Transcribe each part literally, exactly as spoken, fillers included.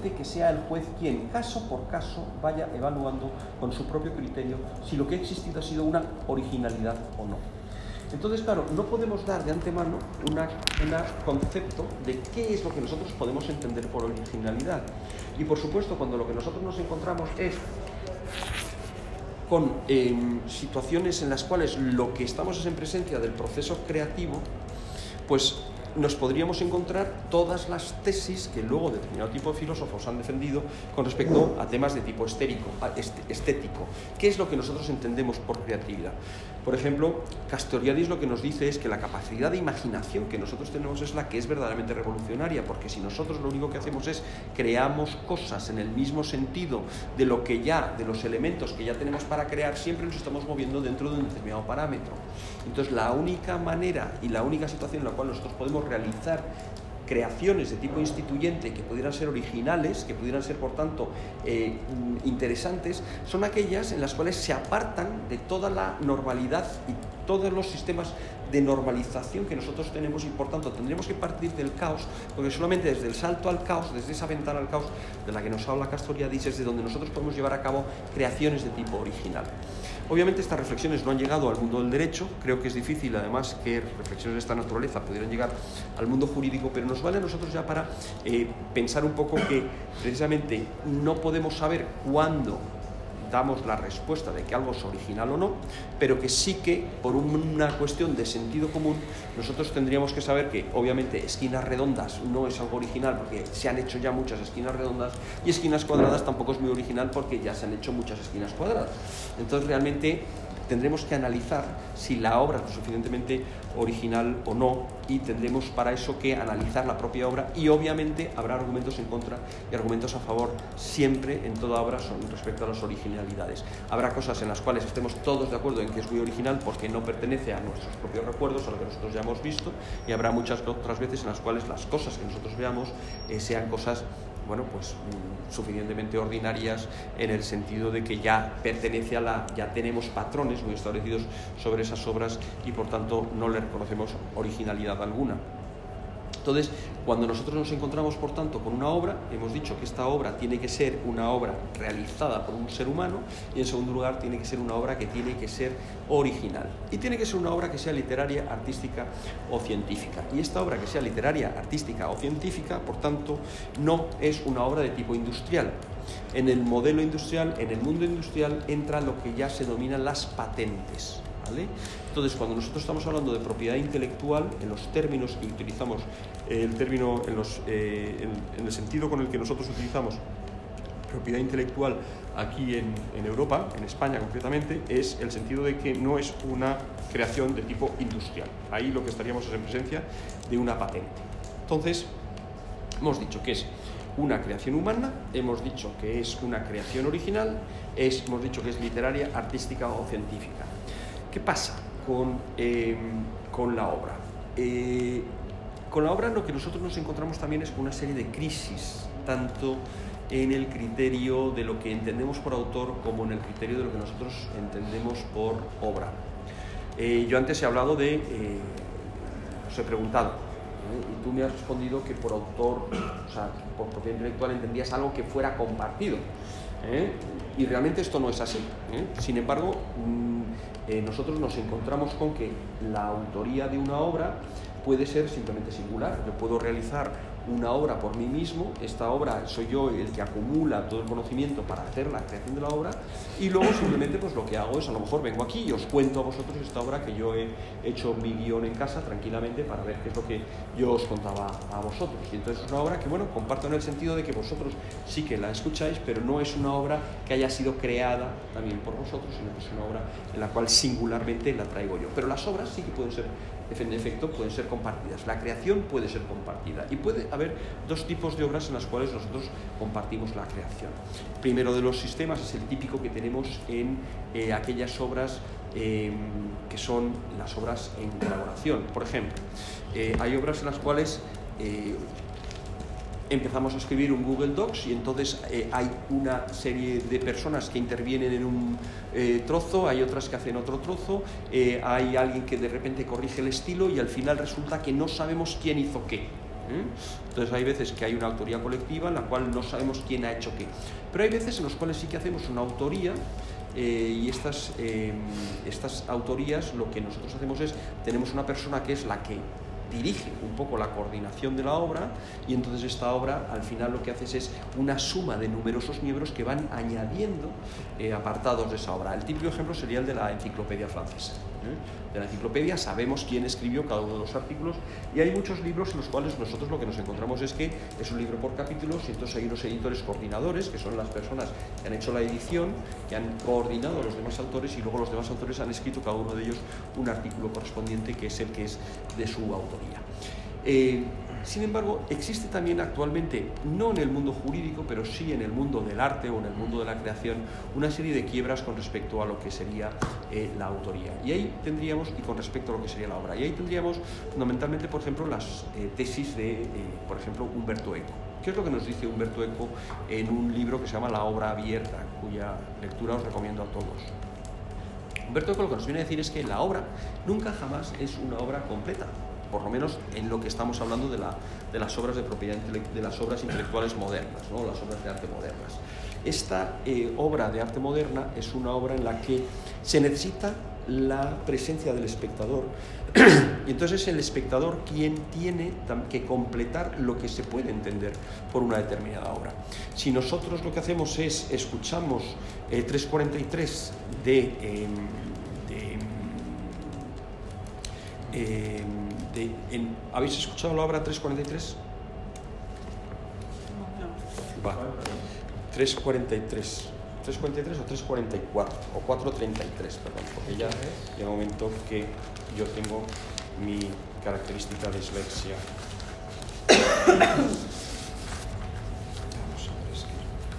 favorece que sea el juez quien, caso por caso, vaya evaluando con su propio criterio si lo que ha existido ha sido una originalidad o no. Entonces, claro, no podemos dar de antemano un concepto de qué es lo que nosotros podemos entender por originalidad. Y, por supuesto, cuando lo que nosotros nos encontramos es con eh, situaciones en las cuales lo que estamos es en presencia del proceso creativo, pues nos podríamos encontrar todas las tesis que luego determinado tipo de filósofos han defendido con respecto a temas de tipo estérico, estético. ¿Qué es lo que nosotros entendemos por creatividad? Por ejemplo, Castoriadis lo que nos dice es que la capacidad de imaginación que nosotros tenemos es la que es verdaderamente revolucionaria, porque si nosotros lo único que hacemos es creamos cosas en el mismo sentido de lo que ya, de los elementos que ya tenemos para crear, siempre nos estamos moviendo dentro de un determinado parámetro. Entonces, la única manera y la única situación en la cual nosotros podemos realizar creaciones de tipo instituyente que pudieran ser originales, que pudieran ser, por tanto, eh, interesantes, son aquellas en las cuales se apartan de toda la normalidad y todos los sistemas de normalización que nosotros tenemos, y por tanto tendremos que partir del caos, porque solamente desde el salto al caos, desde esa ventana al caos de la que nos habla Castoriadis, es de donde nosotros podemos llevar a cabo creaciones de tipo original. Obviamente estas reflexiones no han llegado al mundo del derecho, creo que es difícil además que reflexiones de esta naturaleza pudieran llegar al mundo jurídico, pero nos vale a nosotros ya para eh, pensar un poco que precisamente no podemos saber cuándo damos la respuesta de que algo es original o no, pero que sí que por una cuestión de sentido común nosotros tendríamos que saber que obviamente esquinas redondas no es algo original porque se han hecho ya muchas esquinas redondas, y esquinas cuadradas tampoco es muy original porque ya se han hecho muchas esquinas cuadradas. Entonces realmente tendremos que analizar si la obra es lo suficientemente original o no, y tendremos para eso que analizar la propia obra, y obviamente habrá argumentos en contra y argumentos a favor siempre en toda obra son respecto a las originalidades. Habrá cosas en las cuales estemos todos de acuerdo en que es muy original porque no pertenece a nuestros propios recuerdos, a lo que nosotros ya hemos visto, y habrá muchas otras veces en las cuales las cosas que nosotros veamos eh, sean cosas bueno, pues mmm, suficientemente ordinarias en el sentido de que ya pertenece a la, ya tenemos patrones muy establecidos sobre esas obras y por tanto no le reconocemos originalidad alguna. Entonces, cuando nosotros nos encontramos, por tanto, con una obra, hemos dicho que esta obra tiene que ser una obra realizada por un ser humano, y en segundo lugar tiene que ser una obra que tiene que ser original. Y tiene que ser una obra que sea literaria, artística o científica. Y esta obra que sea literaria, artística o científica, por tanto, no es una obra de tipo industrial. En el modelo industrial, en el mundo industrial, entra lo que ya se denominan las patentes. ¿Vale? Entonces, cuando nosotros estamos hablando de propiedad intelectual, en los términos que utilizamos, eh, el término en, los, eh, en, en el sentido con el que nosotros utilizamos propiedad intelectual aquí en, en Europa, en España concretamente, es el sentido de que no es una creación de tipo industrial. Ahí lo que estaríamos es en presencia de una patente. Entonces, hemos dicho que es una creación humana, hemos dicho que es una creación original, es, hemos dicho que es literaria, artística o científica. ¿Qué pasa con, eh, con la obra? Eh, con la obra lo que nosotros nos encontramos también es con una serie de crisis, tanto en el criterio de lo que entendemos por autor como en el criterio de lo que nosotros entendemos por obra. Eh, yo antes he hablado de, eh, os he preguntado, ¿eh? y tú me has respondido que por autor, o sea, por propiedad intelectual entendías algo que fuera compartido. ¿eh? Y realmente esto no es así. ¿eh? Sin embargo, mmm, eh, nosotros nos encontramos con que la autoría de una obra puede ser simplemente singular. Yo puedo realizar una obra por mí mismo, esta obra soy yo el que acumula todo el conocimiento para hacer la creación de la obra, y luego simplemente pues lo que hago es, a lo mejor vengo aquí y os cuento a vosotros esta obra que yo he hecho mi guión en casa tranquilamente para ver qué es lo que yo os contaba a vosotros. Y entonces es una obra que, bueno, comparto en el sentido de que vosotros sí que la escucháis, pero no es una obra que haya sido creada también por vosotros, sino que es una obra en la cual singularmente la traigo yo. Pero las obras sí que pueden ser, en efecto, pueden ser compartidas. La creación puede ser compartida y puede haber dos tipos de obras en las cuales nosotros compartimos la creación. El primero de los sistemas es el típico que tenemos en eh, aquellas obras eh, que son las obras en colaboración. Por ejemplo, eh, hay obras en las cuales eh, empezamos a escribir un Google Docs y entonces eh, hay una serie de personas que intervienen en un eh, trozo, hay otras que hacen otro trozo, eh, hay alguien que de repente corrige el estilo y al final resulta que no sabemos quién hizo qué. ¿eh? Entonces hay veces que hay una autoría colectiva en la cual no sabemos quién ha hecho qué, pero hay veces en las cuales sí que hacemos una autoría. Eh, y estas, eh, estas autorías, lo que nosotros hacemos es, tenemos una persona que es la que dirige un poco la coordinación de la obra, y entonces esta obra al final lo que haces es una suma de numerosos miembros que van añadiendo eh, apartados de esa obra. El típico ejemplo sería el de la enciclopedia francesa. ¿eh? De la enciclopedia sabemos quién escribió cada uno de los artículos, y hay muchos libros en los cuales nosotros lo que nos encontramos es que es un libro por capítulos, y entonces hay unos editores coordinadores, que son las personas que han hecho la edición, que han coordinado a los demás autores, y luego los demás autores han escrito cada uno de ellos un artículo correspondiente que es el que es de su autoría. Eh, sin embargo, existe también actualmente, no en el mundo jurídico, pero sí en el mundo del arte o en el mundo de la creación, una serie de quiebras con respecto a lo que sería eh, la autoría. Y ahí tendríamos, y con respecto a lo que sería la obra, y ahí tendríamos fundamentalmente, por ejemplo, las eh, tesis de, eh, por ejemplo, Umberto Eco. ¿Qué es lo que nos dice Umberto Eco en un libro que se llama La obra abierta, cuya lectura os recomiendo a todos? Humberto Eco lo que nos viene a decir es que la obra nunca jamás es una obra completa, por lo menos en lo que estamos hablando de, la, de las obras de propiedad de las obras intelectuales modernas, ¿no? Las obras de arte modernas. Esta eh, obra de arte moderna es una obra en la que se necesita la presencia del espectador, y entonces es el espectador quien tiene que completar lo que se puede entender por una determinada obra. Si nosotros lo que hacemos es escuchamos eh, tres cuarenta y tres de, eh, de, eh, de en, ¿habéis escuchado la obra tres cuarenta y tres? No. Va. tres cuarenta y tres. tres cuarenta y tres o tres cuarenta y cuatro o cuatro treinta y tres, perdón, porque ya llega un momento que yo tengo mi característica de dislexia. Vamos a ver, es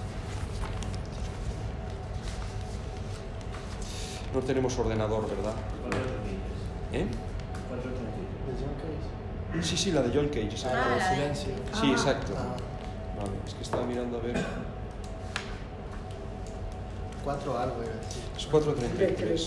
que no tenemos ordenador, ¿verdad? ¿Eh? Sí, sí, la de John Cage, exacto. Ah, silencio. Sí, exacto. Vale, es que estaba mirando a ver. cuatro algo era así. Es cuatro treinta y tres.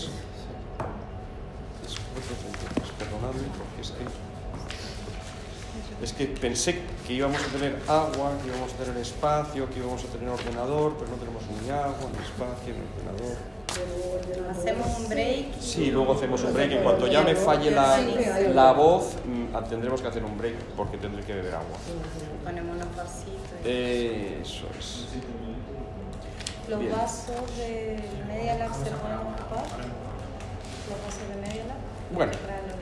Es cuatro treinta y tres, perdonadme, porque es que... Es que pensé que íbamos a tener agua, que íbamos a tener espacio, que íbamos a tener ordenador, pero no tenemos ni agua, ni espacio, ni ordenador. Hacemos un break. Sí, luego hacemos un break. En cuanto ya me falle la, la voz, tendremos que hacer un break porque tendré que beber agua. Ponemos unos vasitos. Eso es. Los Bien. vasos de Media Lab se pueden ocupar. Los vasos de Media Lab. Bueno.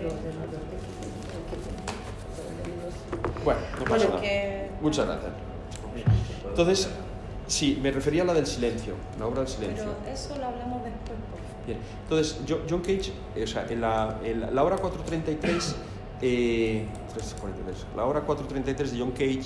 Bueno, no pasa nada. Muchas gracias. Entonces, sí, me refería a la del silencio, la obra del silencio. Pero eso lo hablamos después, por favor. Bien, entonces, John Cage, o sea, en la, en la obra cuatro treinta y tres, eh, tres cuarenta y tres, la obra cuatro treinta y tres de John Cage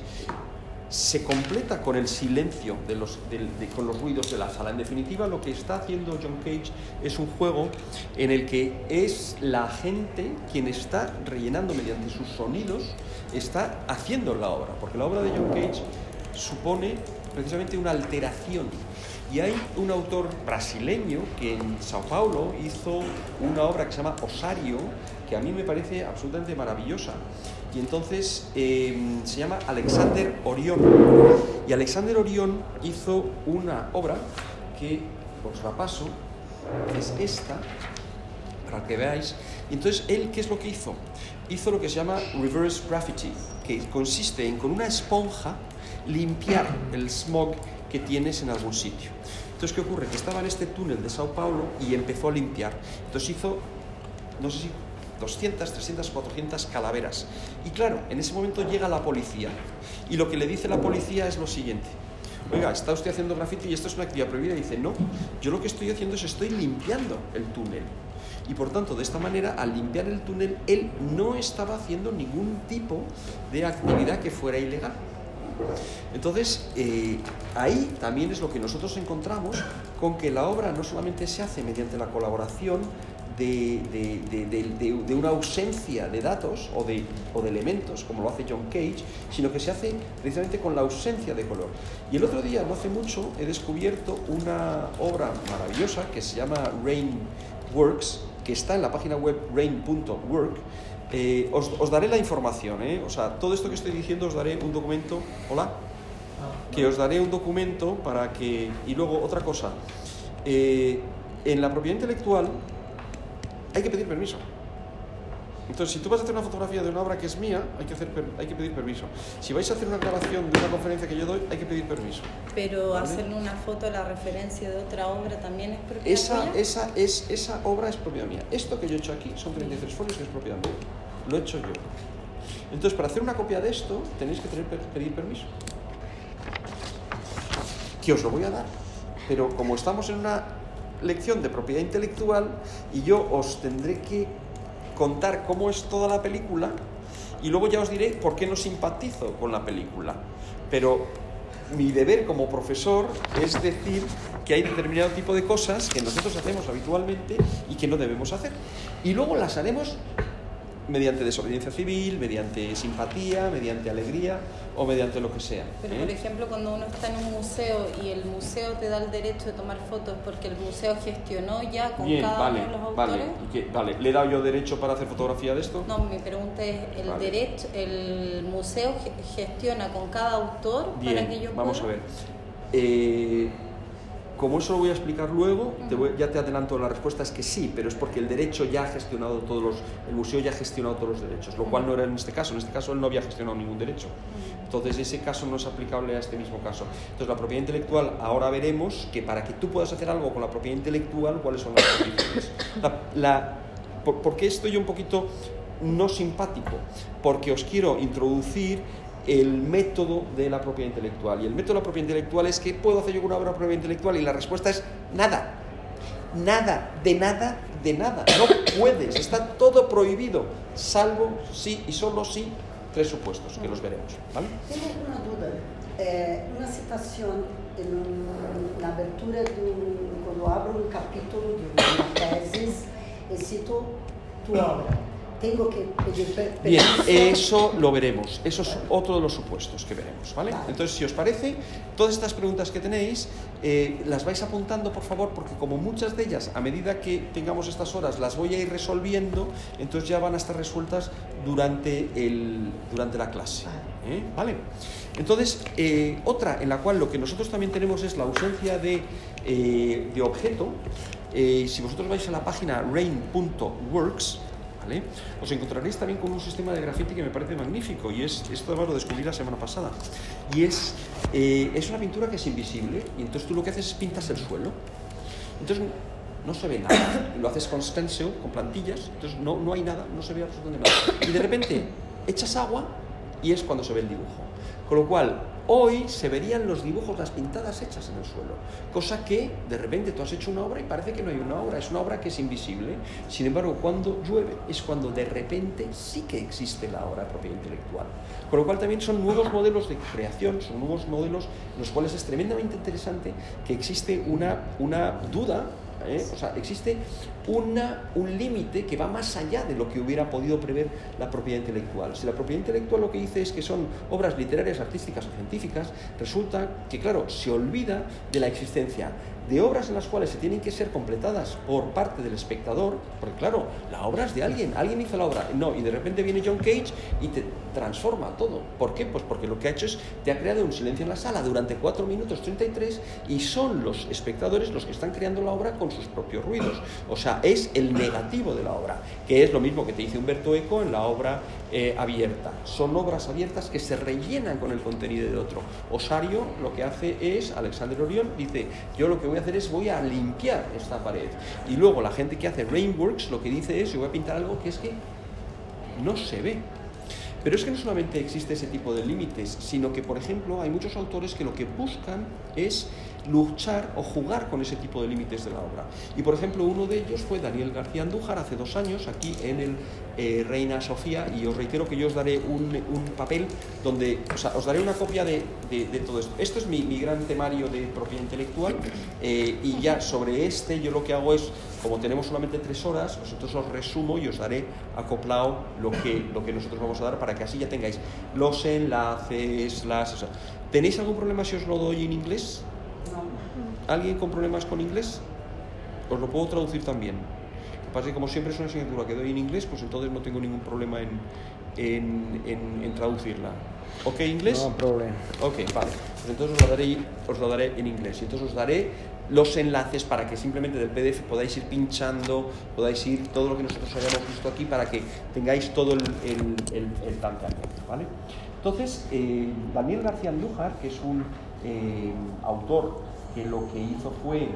se completa con el silencio, de los, de, de, con los ruidos de la sala. En definitiva, lo que está haciendo John Cage es un juego en el que es la gente quien está rellenando mediante sus sonidos, está haciendo la obra, porque la obra de John Cage supone precisamente una alteración. Y hay un autor brasileño que en Sao Paulo hizo una obra que se llama Osario, que a mí me parece absolutamente maravillosa. Y entonces eh, se llama Alexander Orion. Y Alexander Orion hizo una obra que os la paso, es esta, para que veáis. Y entonces, ¿él qué es lo que hizo? Hizo lo que se llama reverse graffiti, que consiste en con una esponja limpiar el smog que tienes en algún sitio. Entonces, ¿qué ocurre? Que estaba en este túnel de Sao Paulo y empezó a limpiar. Entonces hizo, no sé si doscientas, trescientas, cuatrocientas calaveras. Y claro, en ese momento llega la policía. Y lo que le dice la policía es lo siguiente: oiga, está usted haciendo grafiti y esto es una actividad prohibida. Y dice, no, yo lo que estoy haciendo es estoy limpiando el túnel. Y por tanto, de esta manera, al limpiar el túnel, él no estaba haciendo ningún tipo de actividad que fuera ilegal. Entonces, eh, ahí también es lo que nosotros encontramos, con que la obra no solamente se hace mediante la colaboración de, de, de, de, de, de una ausencia de datos o de, o de elementos, como lo hace John Cage, sino que se hace precisamente con la ausencia de color. Y el otro día, no hace mucho, he descubierto una obra maravillosa que se llama Rain Works, que está en la página web rain punto work, Eh, os, os daré la información, ¿eh? O sea, todo esto que estoy diciendo os daré un documento. ¿Hola? Que os daré un documento para que... Y luego, otra cosa. Eh, en la propiedad intelectual hay que pedir permiso. Entonces, si tú vas a hacer una fotografía de una obra que es mía, hay que, hacer, hay que pedir permiso. Si vais a hacer una grabación de una conferencia que yo doy, hay que pedir permiso. Pero ¿vale? hacerle una foto a la referencia de otra obra también es propiedad Esa, tuya. esa, es, esa obra es propiedad mía. Esto que yo he hecho aquí son treinta y tres folios que es propiedad mía. Lo he hecho yo. Entonces, para hacer una copia de esto, tenéis que tener, pedir permiso. Que os lo voy a dar. Pero como estamos en una lección de propiedad intelectual y yo os tendré que contar cómo es toda la película y luego ya os diré por qué no simpatizo con la película. Pero mi deber como profesor es decir que hay determinado tipo de cosas que nosotros hacemos habitualmente y que no debemos hacer. Y luego las haremos mediante desobediencia civil, mediante simpatía, mediante alegría o mediante lo que sea. Pero, ¿eh? por ejemplo, cuando uno está en un museo y el museo te da el derecho de tomar fotos porque el museo gestionó ya con Bien, cada vale, uno de los autores... vale, ¿y qué? Vale, ¿le he dado yo derecho para hacer fotografía de esto? No, mi pregunta es, ¿el Vale. derecho, el museo gestiona con cada autor Bien, para que yo vamos pueda? a ver. Eh, como eso lo voy a explicar luego, te voy, ya te adelanto, la respuesta es que sí, pero es porque el derecho ya ha gestionado todos los, el museo ya ha gestionado todos los derechos, lo cual no era en este caso. En este caso él no había gestionado ningún derecho. Entonces ese caso no es aplicable a este mismo caso. Entonces la propiedad intelectual, ahora veremos que para que tú puedas hacer algo con la propiedad intelectual, ¿cuáles son las condiciones? La, la, por, ¿Por qué estoy yo un poquito no simpático? Porque os quiero introducir el método de la propiedad intelectual. Y el método de la propiedad intelectual es que ¿puedo hacer yo una obra de propiedad intelectual? Y la respuesta es nada. Nada, de nada, de nada. No puedes, está todo prohibido, salvo sí y solo sí, tres supuestos, que los veremos, ¿vale? Tengo una duda. Eh, una citación en un, una abertura de un, cuando abro un capítulo de una tesis y cito tu obra. Tengo que pedir per- Bien, permiso. eso lo veremos. Eso es otro de los supuestos que veremos, ¿vale? Vale. Entonces, si os parece, todas estas preguntas que tenéis, eh, las vais apuntando, por favor, porque como muchas de ellas, a medida que tengamos estas horas, las voy a ir resolviendo, entonces ya van a estar resueltas durante, el, durante la clase. ¿eh? ¿Vale? Entonces, eh, otra en la cual lo que nosotros también tenemos es la ausencia de, eh, de objeto. Eh, si vosotros vais a la página rain punto works, ¿vale? Os encontraréis también con un sistema de graffiti que me parece magnífico, y es, esto además lo descubrí la semana pasada, y es, eh, es una pintura que es invisible, y entonces tú lo que haces es pintas el suelo, entonces no se ve nada, y lo haces con stencil, con plantillas, entonces no, no hay nada, no se ve absolutamente nada, y de repente echas agua y es cuando se ve el dibujo, con lo cual hoy se verían los dibujos, las pintadas hechas en el suelo, cosa que de repente tú has hecho una obra y parece que no hay una obra, es una obra que es invisible. Sin embargo, cuando llueve es cuando de repente sí que existe la obra de propiedad intelectual, con lo cual también son nuevos modelos de creación, son nuevos modelos en los cuales es tremendamente interesante que existe una, una duda. ¿Eh? O sea, existe una, un límite que va más allá de lo que hubiera podido prever la propiedad intelectual. Si la propiedad intelectual lo que dice es que son obras literarias, artísticas o científicas, resulta que, claro, se olvida de la existencia de obras en las cuales se tienen que ser completadas por parte del espectador, porque claro, la obra es de alguien, alguien hizo la obra, no, y de repente viene John Cage y te transforma todo. ¿Por qué? Pues porque lo que ha hecho es, te ha creado un silencio en la sala durante cuatro minutos treinta y tres y son los espectadores los que están creando la obra con sus propios ruidos. O sea, es el negativo de la obra, que es lo mismo que te dice Umberto Eco en la obra eh, abierta. Son obras abiertas que se rellenan con el contenido de otro. Osario lo que hace es, Alexander Orion dice, yo lo que voy a hacer es voy a limpiar esta pared, y luego la gente que hace Rainworks lo que dice es yo voy a pintar algo que es que no se ve. Pero es que no solamente existe ese tipo de límites, sino que, por ejemplo, hay muchos autores que lo que buscan es luchar o jugar con ese tipo de límites de la obra. Y, por ejemplo, uno de ellos fue Daniel García Andújar hace dos años aquí en el eh, Reina Sofía, y os reitero que yo os daré un, un papel donde, o sea, os daré una copia de, de, de todo esto. Esto es mi, mi gran temario de propiedad intelectual, eh, y ya sobre este yo lo que hago es, como tenemos solamente tres horas, pues entonces os resumo y os daré acoplado lo que, lo que nosotros vamos a dar para que así ya tengáis los enlaces, las... O sea, ¿tenéis algún problema si os lo doy en inglés? No. ¿Alguien con problemas con inglés? Os lo puedo traducir también. pasa es que como siempre es una asignatura que doy en inglés, pues entonces no tengo ningún problema en, en, en, en traducirla. ¿Ok, inglés? No problema. Ok, vale. Pues entonces os lo daré, os lo daré en inglés. Y entonces os daré los enlaces para que simplemente del P D F podáis ir pinchando, podáis ir todo lo que nosotros hayamos visto aquí para que tengáis todo el, el, el, el planteamiento, ¿vale? Entonces, eh, Daniel García Andújar, que es un eh, autor que lo que hizo fue,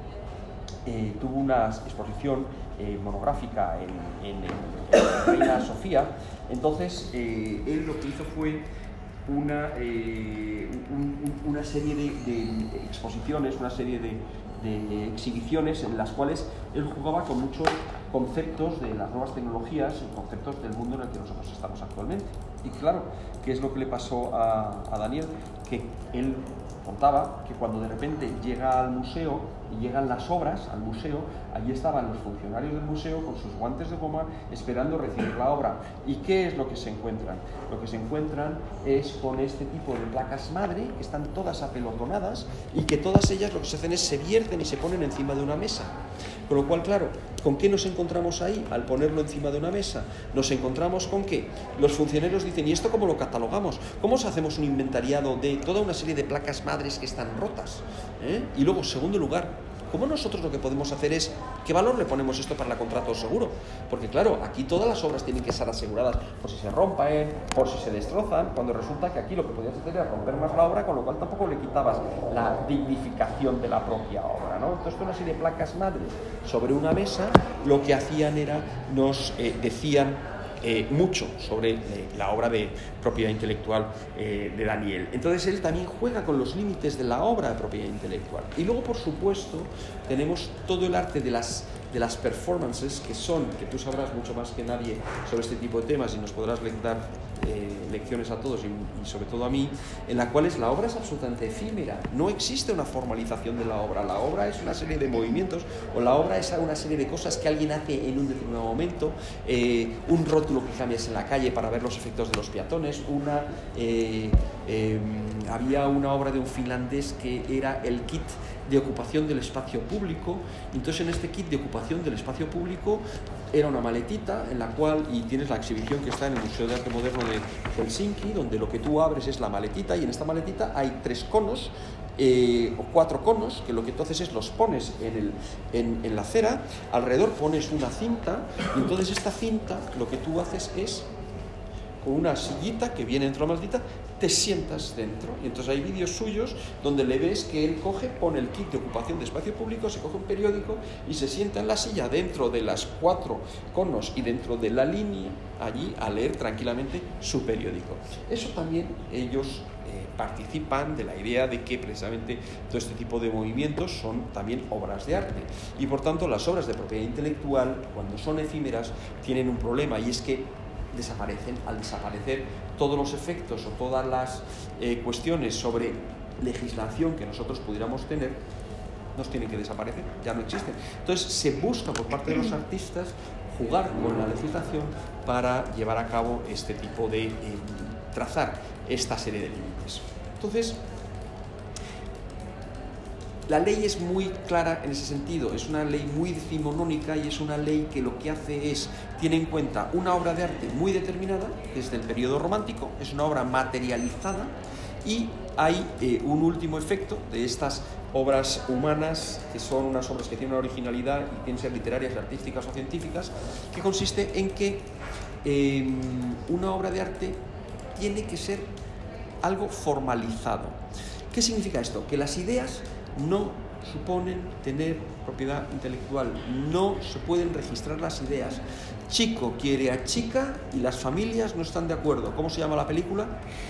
eh, tuvo una exposición eh, monográfica en, en, en Reina Sofía, entonces eh, él lo que hizo fue una, eh, un, un, una serie de, de exposiciones, una serie de, de exhibiciones en las cuales él jugaba con muchos conceptos de las nuevas tecnologías y conceptos del mundo en el que nosotros estamos actualmente. Y claro, ¿qué es lo que le pasó a, a Daniel? Que él contaba que cuando de repente llega al museo y llegan las obras al museo, allí estaban los funcionarios del museo con sus guantes de goma esperando recibir la obra. ¿Y qué es lo que se encuentran? Lo que se encuentran es con este tipo de placas madre que están todas apelotonadas y que todas ellas lo que se hacen es se vierten y se ponen encima de una mesa. Con lo cual, claro, ¿con qué nos encontramos ahí al ponerlo encima de una mesa? Nos encontramos con que los funcionarios dicen, ¿y esto cómo lo catalogamos? ¿Cómo hacemos un inventariado de toda una serie de placas madres que están rotas? ¿Eh? Y luego, segundo lugar, ¿cómo nosotros lo que podemos hacer es, qué valor le ponemos esto para el contrato de seguro? Porque claro, aquí todas las obras tienen que estar aseguradas por si se rompen, por si se destrozan, cuando resulta que aquí lo que podías hacer era romper más la obra, con lo cual tampoco le quitabas la dignificación de la propia obra, ¿no? Entonces, una serie de placas madres sobre una mesa, lo que hacían era, nos eh, decían Eh, mucho sobre eh, la obra de propiedad intelectual eh, de Daniel. Entonces él también juega con los límites de la obra de propiedad intelectual. Y luego, por supuesto, tenemos todo el arte de las, de las performances, que son, que tú sabrás mucho más que nadie sobre este tipo de temas y nos podrás dar eh, lecciones a todos y, y sobre todo a mí, en las cuales la obra es absolutamente efímera. No existe una formalización de la obra. La obra es una serie de movimientos, o la obra es una serie de cosas que alguien hace en un determinado momento, eh, un rótulo que cambias en la calle para ver los efectos de los peatones, una eh, eh, había una obra de un finlandés que era el kit de ocupación del espacio público. Entonces, en este kit de ocupación del espacio público era una maletita en la cual, y tienes la exhibición que está en el Museo de Arte Moderno de Helsinki, donde lo que tú abres es la maletita, y en esta maletita hay tres conos Eh, o cuatro conos, que lo que entonces es los pones en, el, en, en la acera, alrededor pones una cinta, y entonces esta cinta lo que tú haces es, con una sillita que viene dentro de la maldita, te sientas dentro. Y entonces hay vídeos suyos donde le ves que él coge, pone el kit de ocupación de espacio público, se coge un periódico y se sienta en la silla dentro de las cuatro conos y dentro de la línea, allí a leer tranquilamente su periódico. Eso también ellos eh, participan de la idea de que precisamente todo este tipo de movimientos son también obras de arte. Y por tanto, las obras de propiedad intelectual, cuando son efímeras, tienen un problema, y es que desaparecen. Al desaparecer todos los efectos o todas las eh, cuestiones sobre legislación que nosotros pudiéramos tener, nos tienen que desaparecer, ya no existen. Entonces se busca por parte de los artistas jugar con la legislación para llevar a cabo este tipo de eh, trazar esta serie de límites. Entonces, la ley es muy clara en ese sentido, es una ley muy decimonónica, y es una ley que lo que hace es, tiene en cuenta una obra de arte muy determinada, desde el periodo romántico, es una obra materializada, y hay eh, un último efecto de estas obras humanas, que son unas obras que tienen una originalidad y pueden ser literarias, artísticas o científicas, que consiste en que eh, una obra de arte tiene que ser algo formalizado. ¿Qué significa esto? Que las ideas no suponen tener propiedad intelectual, no se pueden registrar las ideas. Chico quiere a chica y las familias no están de acuerdo. ¿Cómo se llama la película?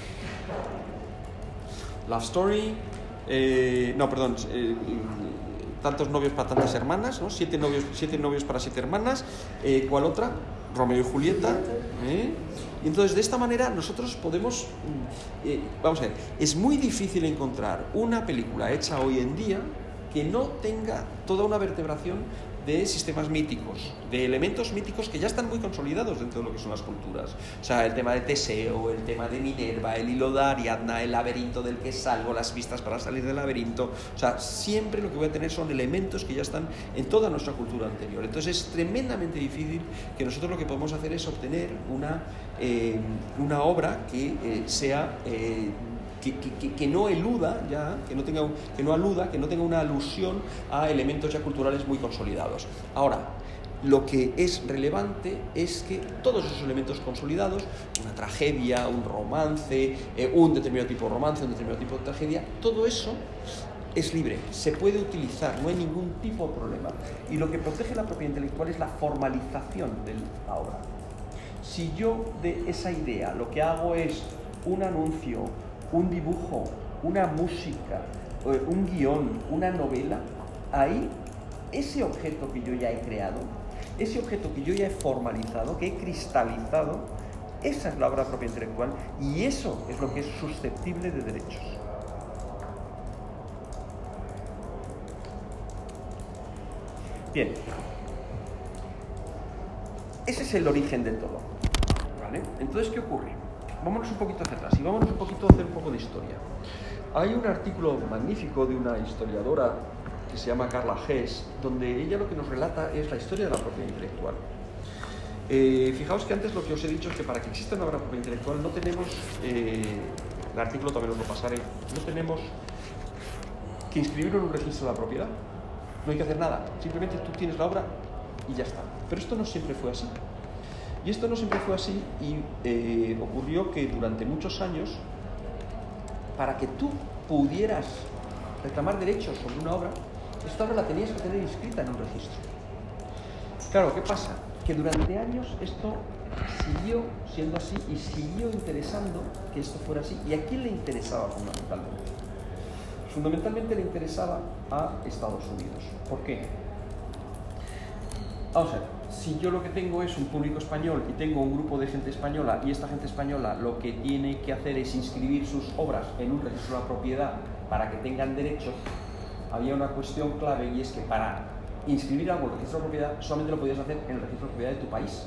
Love Story, eh, no, perdón, eh, tantos novios para tantas hermanas, ¿no? Siete novios, siete novios para siete hermanas. Eh, ¿Cuál otra? Romeo y Julieta. ¿Eh? Y entonces, de esta manera, nosotros podemos, eh, vamos a ver, es muy difícil encontrar una película hecha hoy en día que no tenga toda una vertebración de sistemas míticos, de elementos míticos que ya están muy consolidados dentro de lo que son las culturas. O sea, el tema de Teseo, el tema de Minerva, el hilo de Ariadna, el laberinto del que salgo, las vistas para salir del laberinto. O sea, siempre lo que voy a tener son elementos que ya están en toda nuestra cultura anterior. Entonces es tremendamente difícil que nosotros lo que podemos hacer es obtener una, eh, una obra que eh, sea... Eh, Que, que, que no eluda ya, que no tenga un, que no aluda, que no tenga una alusión a elementos ya culturales muy consolidados. Ahora, lo que es relevante es que todos esos elementos consolidados, una tragedia, un romance, eh, un determinado tipo de romance, un determinado tipo de tragedia, todo eso es libre, se puede utilizar, no hay ningún tipo de problema. Y lo que protege la propiedad intelectual es la formalización de la obra. Si yo de esa idea lo que hago es un anuncio, un dibujo, una música, un guión, una novela, ahí ese objeto que yo ya he creado, ese objeto que yo ya he formalizado, que he cristalizado, esa es la obra propia intelectual y eso es lo que es susceptible de derechos. Bien, ese es el origen de todo, ¿vale? Entonces, ¿qué ocurre? Vámonos un poquito hacia atrás y vámonos un poquito a hacer un poco de historia. Hay un artículo magnífico de una historiadora que se llama Carla Hess, donde ella lo que nos relata es la historia de la propiedad intelectual. Eh, fijaos que antes lo que os he dicho es que para que exista una obra propiedad intelectual no tenemos, eh, el artículo también os lo pasaré, no tenemos que inscribirlo en un registro de la propiedad. No hay que hacer nada, simplemente tú tienes la obra y ya está. Pero esto no siempre fue así. Y esto no siempre fue así y eh, ocurrió que durante muchos años, para que tú pudieras reclamar derechos sobre una obra, esta obra la tenías que tener inscrita en un registro. Claro, ¿qué pasa? Que durante años esto siguió siendo así y siguió interesando que esto fuera así. ¿Y a quién le interesaba fundamentalmente? Fundamentalmente le interesaba a Estados Unidos. ¿Por qué? Vamos a ver, si yo lo que tengo es un público español y tengo un grupo de gente española y esta gente española lo que tiene que hacer es inscribir sus obras en un registro de la propiedad para que tengan derechos, había una cuestión clave y es que para inscribir algo en el registro de propiedad solamente lo podías hacer en el registro de propiedad de tu país.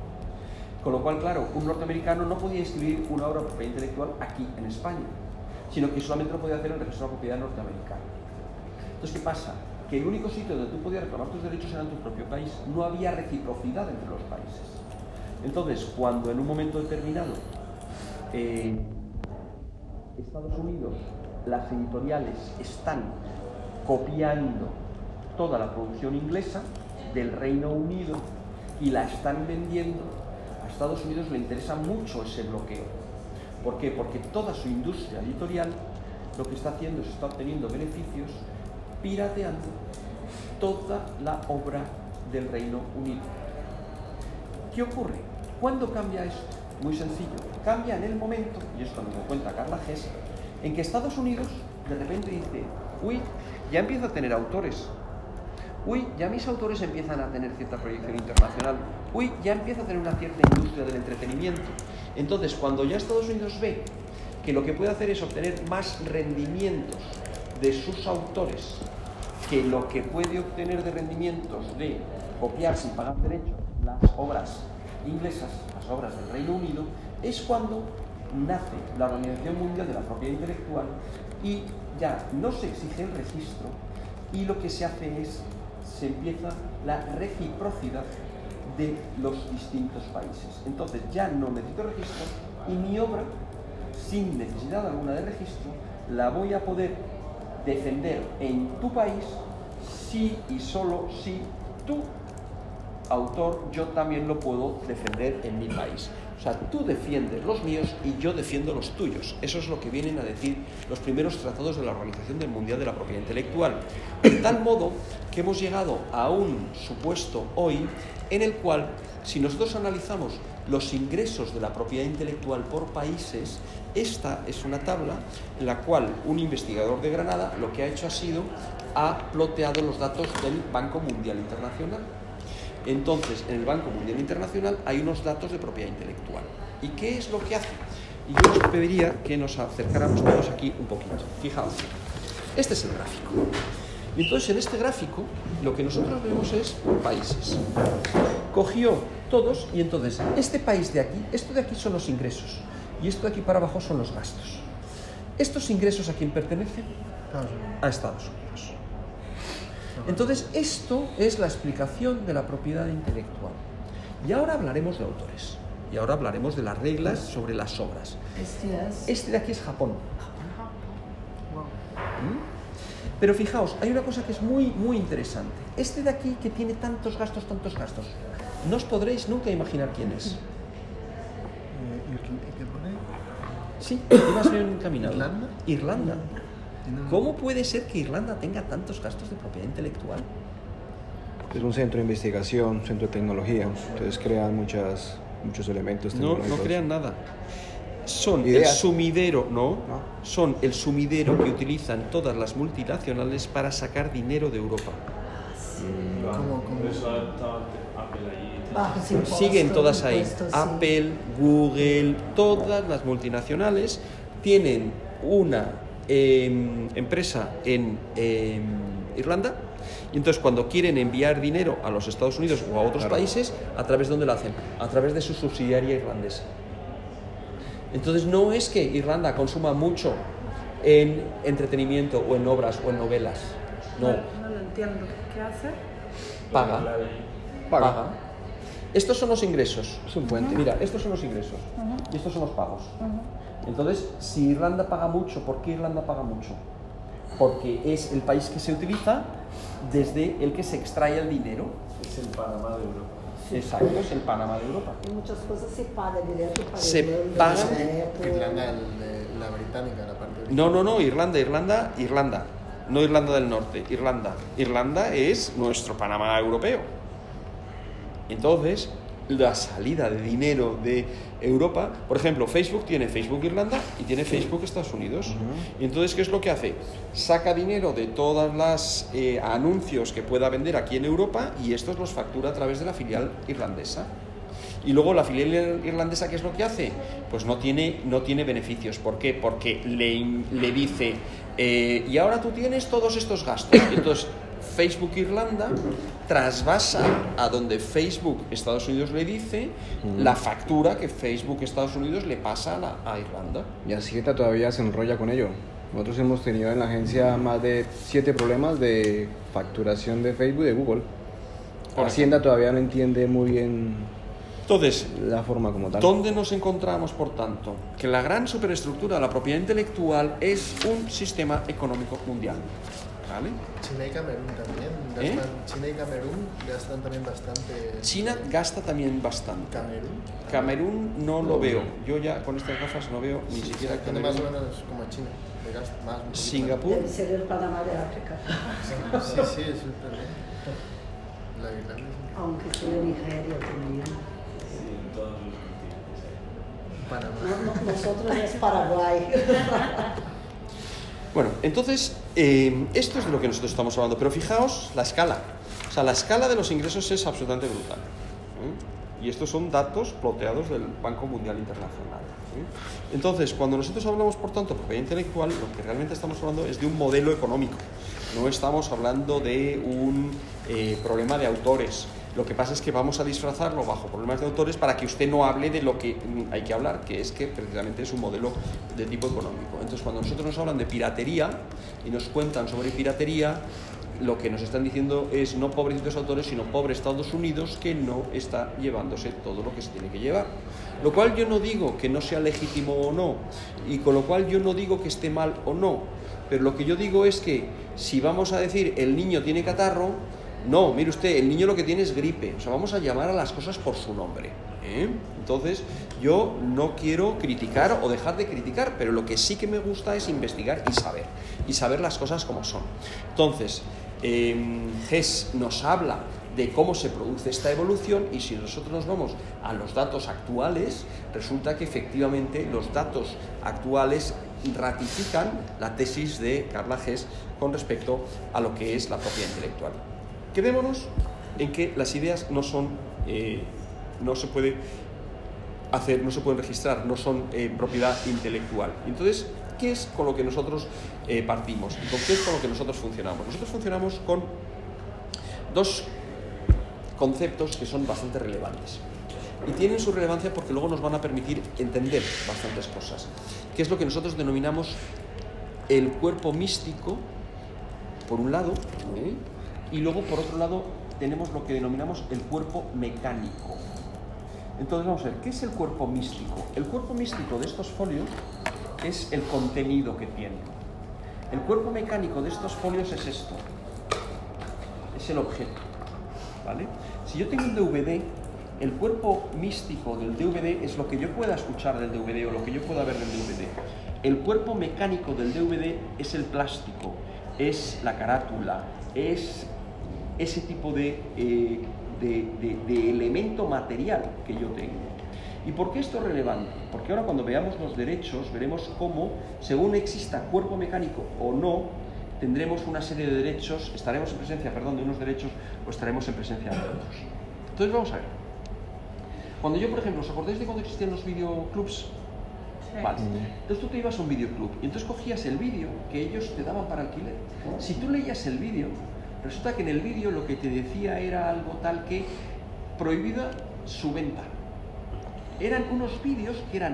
Con lo cual, claro, un norteamericano no podía inscribir una obra de propiedad intelectual aquí en España, sino que solamente lo podía hacer en el registro de propiedad norteamericano. Entonces, ¿qué pasa? Que el único sitio donde tú podías reclamar tus derechos era en tu propio país. No había reciprocidad entre los países. Entonces, cuando en un momento determinado eh, Estados Unidos, las editoriales están copiando toda la producción inglesa del Reino Unido y la están vendiendo, a Estados Unidos le interesa mucho ese bloqueo. ¿Por qué? Porque toda su industria editorial lo que está haciendo es está obteniendo beneficios pirateando toda la obra del Reino Unido. ¿Qué ocurre? ¿Cuándo cambia esto? Muy sencillo. Cambia en el momento, y esto nos lo cuenta Carla Hess, en que Estados Unidos de repente dice, uy, ya empiezo a tener autores. Uy, ya mis autores empiezan a tener cierta proyección internacional. Uy, ya empiezo a tener una cierta industria del entretenimiento. Entonces, cuando ya Estados Unidos ve que lo que puede hacer es obtener más rendimientos de sus autores que lo que puede obtener de rendimientos de copiar sin pagar derechos las obras inglesas, las obras del Reino Unido, es cuando nace la Organización Mundial de la Propiedad Intelectual y ya no se exige el registro y lo que se hace es, se empieza la reciprocidad de los distintos países. Entonces ya no necesito registro y mi obra, sin necesidad alguna de registro, la voy a poder defender en tu país si y solo si tu autor yo también lo puedo defender en mi país. O sea, tú defiendes los míos y yo defiendo los tuyos. Eso es lo que vienen a decir los primeros tratados de la Organización del Mundial de la Propiedad Intelectual. De tal modo que hemos llegado a un supuesto hoy en el cual, si nosotros analizamos los ingresos de la propiedad intelectual por países, esta es una tabla en la cual un investigador de Granada lo que ha hecho ha sido, ha ploteado los datos del Banco Mundial Internacional. Entonces, en el Banco Mundial Internacional hay unos datos de propiedad intelectual. ¿Y qué es lo que hace? Y yo os pediría que nos acercáramos todos aquí un poquito. Fijaos, este es el gráfico. Y entonces en este gráfico lo que nosotros vemos es países. Cogió todos y entonces este país de aquí, esto de aquí son los ingresos y esto de aquí para abajo son los gastos. ¿Estos ingresos a quién pertenecen? A Estados Unidos. Entonces esto es la explicación de la propiedad intelectual. Y ahora hablaremos de autores. Y ahora hablaremos de las reglas sobre las obras. Este de aquí es Japón. ¿Mm? Pero fijaos, hay una cosa que es muy, muy interesante. Este de aquí que tiene tantos gastos, tantos gastos, no os podréis nunca imaginar quién es. ¿Qué pone? Sí, ibas bien encaminado. ¿Irlanda? Irlanda. ¿Cómo puede ser que Irlanda tenga tantos gastos de propiedad intelectual? Es un centro de investigación, un centro de tecnología, entonces crean muchas, muchos elementos No, tecnológicos. no crean nada. Son Ideas. el sumidero, ¿no? No. Son el sumidero que utilizan todas las multinacionales para sacar dinero de Europa. ¿Cómo, cómo? Bajos impuestos, Siguen todas ahí. impuestos, sí. Apple, Google, todas las multinacionales tienen una eh, empresa en eh, Irlanda y entonces cuando quieren enviar dinero a los Estados Unidos o a otros Claro. países, ¿a través de dónde lo hacen? A través de su subsidiaria irlandesa. Entonces no es que Irlanda consuma mucho en entretenimiento o en obras o en novelas. No, No lo entiendo. ¿Qué hace? paga. Paga. Paga. Estos son los ingresos. Es un puente. Mira, estos son los ingresos y estos son los pagos. Entonces, si Irlanda paga mucho, ¿por qué Irlanda paga mucho? Porque es el país que se utiliza desde el que se extrae el dinero. Es el Panamá de Europa. Exacto, es el Panamá de Europa. Y muchas cosas se pagan directo para Se Irlanda, pagan- directo. Irlanda, el- la británica, la parte No, no, no, Irlanda, Irlanda, Irlanda. No Irlanda del Norte, Irlanda. Irlanda es nuestro Panamá europeo. Entonces, la salida de dinero de Europa, por ejemplo, Facebook tiene Facebook Irlanda y tiene Facebook Estados Unidos. Y entonces, ¿qué es lo que hace? Saca dinero de todas las eh, anuncios que pueda vender aquí en Europa y estos los factura a través de la filial irlandesa. Y luego la filial irlandesa, ¿qué es lo que hace? Pues no tiene, no tiene beneficios. ¿Por qué? Porque le, le dice, eh, y ahora tú tienes todos estos gastos. Entonces, Facebook Irlanda trasvasa a donde Facebook Estados Unidos le dice la factura que Facebook Estados Unidos le pasa a, la, a Irlanda. Y Hacienda todavía se enrolla con ello. Nosotros hemos tenido en la agencia más de siete problemas de facturación de Facebook y de Google. Por Hacienda todavía no entiende muy bien Entonces, la forma como tal. ¿dónde nos encontramos, por tanto? Que la gran superestructura de la propiedad intelectual es un sistema económico mundial. ¿Vale? China y Camerún también. ¿Eh? Gastan, China y Camerún gastan también bastante. China gasta también bastante. Camerún. Camerún no lo veo. Yo ya con estas gafas no veo ni siquiera Tiene más o Camerún. menos como China. De gasto, más, un poquito Singapur. Debe ser el Panamá de África, más. Sí, sí, es sorprendente. La Irlanda es aunque sea Nigeria también. Sí, en todos los continentes. un Panamá. No, no, nosotros es Paraguay. Bueno, entonces, eh, esto es de lo que nosotros estamos hablando, pero fijaos la escala. O sea, la escala de los ingresos es absolutamente brutal. ¿eh? Y estos son datos ploteados del Banco Mundial Internacional. ¿eh? Entonces, cuando nosotros hablamos, por tanto, de propiedad intelectual, lo que realmente estamos hablando es de un modelo económico. No estamos hablando de un eh, problema de autores. Lo que pasa es que vamos a disfrazarlo bajo problemas de autores para que usted no hable de lo que mm, hay que hablar, que es que precisamente es un modelo de tipo económico. Entonces, cuando nosotros nos hablan de piratería y nos cuentan sobre piratería, lo que nos están diciendo es no pobrecitos autores, sino pobre Estados Unidos que no está llevándose todo lo que se tiene que llevar. Lo cual yo no digo que no sea legítimo o no, y con lo cual yo no digo que esté mal o no, pero lo que yo digo es que si vamos a decir el niño tiene catarro, no, mire usted, el niño lo que tiene es gripe. O sea, vamos a llamar a las cosas por su nombre, ¿eh? Entonces, yo no quiero criticar o dejar de criticar, pero lo que sí que me gusta es investigar y saber. Y saber las cosas como son. Entonces, eh, Hess nos habla de cómo se produce esta evolución y si nosotros nos vamos a los datos actuales, resulta que efectivamente los datos actuales ratifican la tesis de Carla Hess con respecto a lo que es la propiedad intelectual. Quedémonos en que las ideas no son, eh, no se puede hacer, no se pueden registrar, no son eh, propiedad intelectual. Entonces, ¿qué es con lo que nosotros eh, partimos? ¿Y con qué es con lo que nosotros funcionamos? Nosotros funcionamos con dos conceptos que son bastante relevantes. Y tienen su relevancia porque luego nos van a permitir entender bastantes cosas. Que es lo que nosotros denominamos el cuerpo místico, por un lado, ¿eh? Y luego, por otro lado, tenemos lo que denominamos el cuerpo mecánico. Entonces, vamos a ver, ¿qué es el cuerpo místico? El cuerpo místico de estos folios es el contenido que tiene. El cuerpo mecánico de estos folios es esto. Es el objeto, ¿vale? Si yo tengo un D V D, el cuerpo místico del D V D es lo que yo pueda escuchar del D V D o lo que yo pueda ver del D V D. El cuerpo mecánico del D V D es el plástico, es la carátula, es ese tipo de, eh, de, de, de elemento material que yo tengo. ¿Y por qué esto es relevante? Porque ahora cuando veamos los derechos veremos cómo, según exista cuerpo mecánico o no, tendremos una serie de derechos, estaremos en presencia, perdón, de unos derechos o estaremos en presencia de otros. Entonces vamos a ver. Cuando yo, por ejemplo, ¿os acordáis de cuando existían los videoclubs? Sí. Vale. Entonces tú te ibas a un videoclub y entonces cogías el vídeo que ellos te daban para alquiler. Si tú leías el vídeo, resulta que en el vídeo lo que te decía era algo tal que prohibida su venta. Eran unos vídeos que eran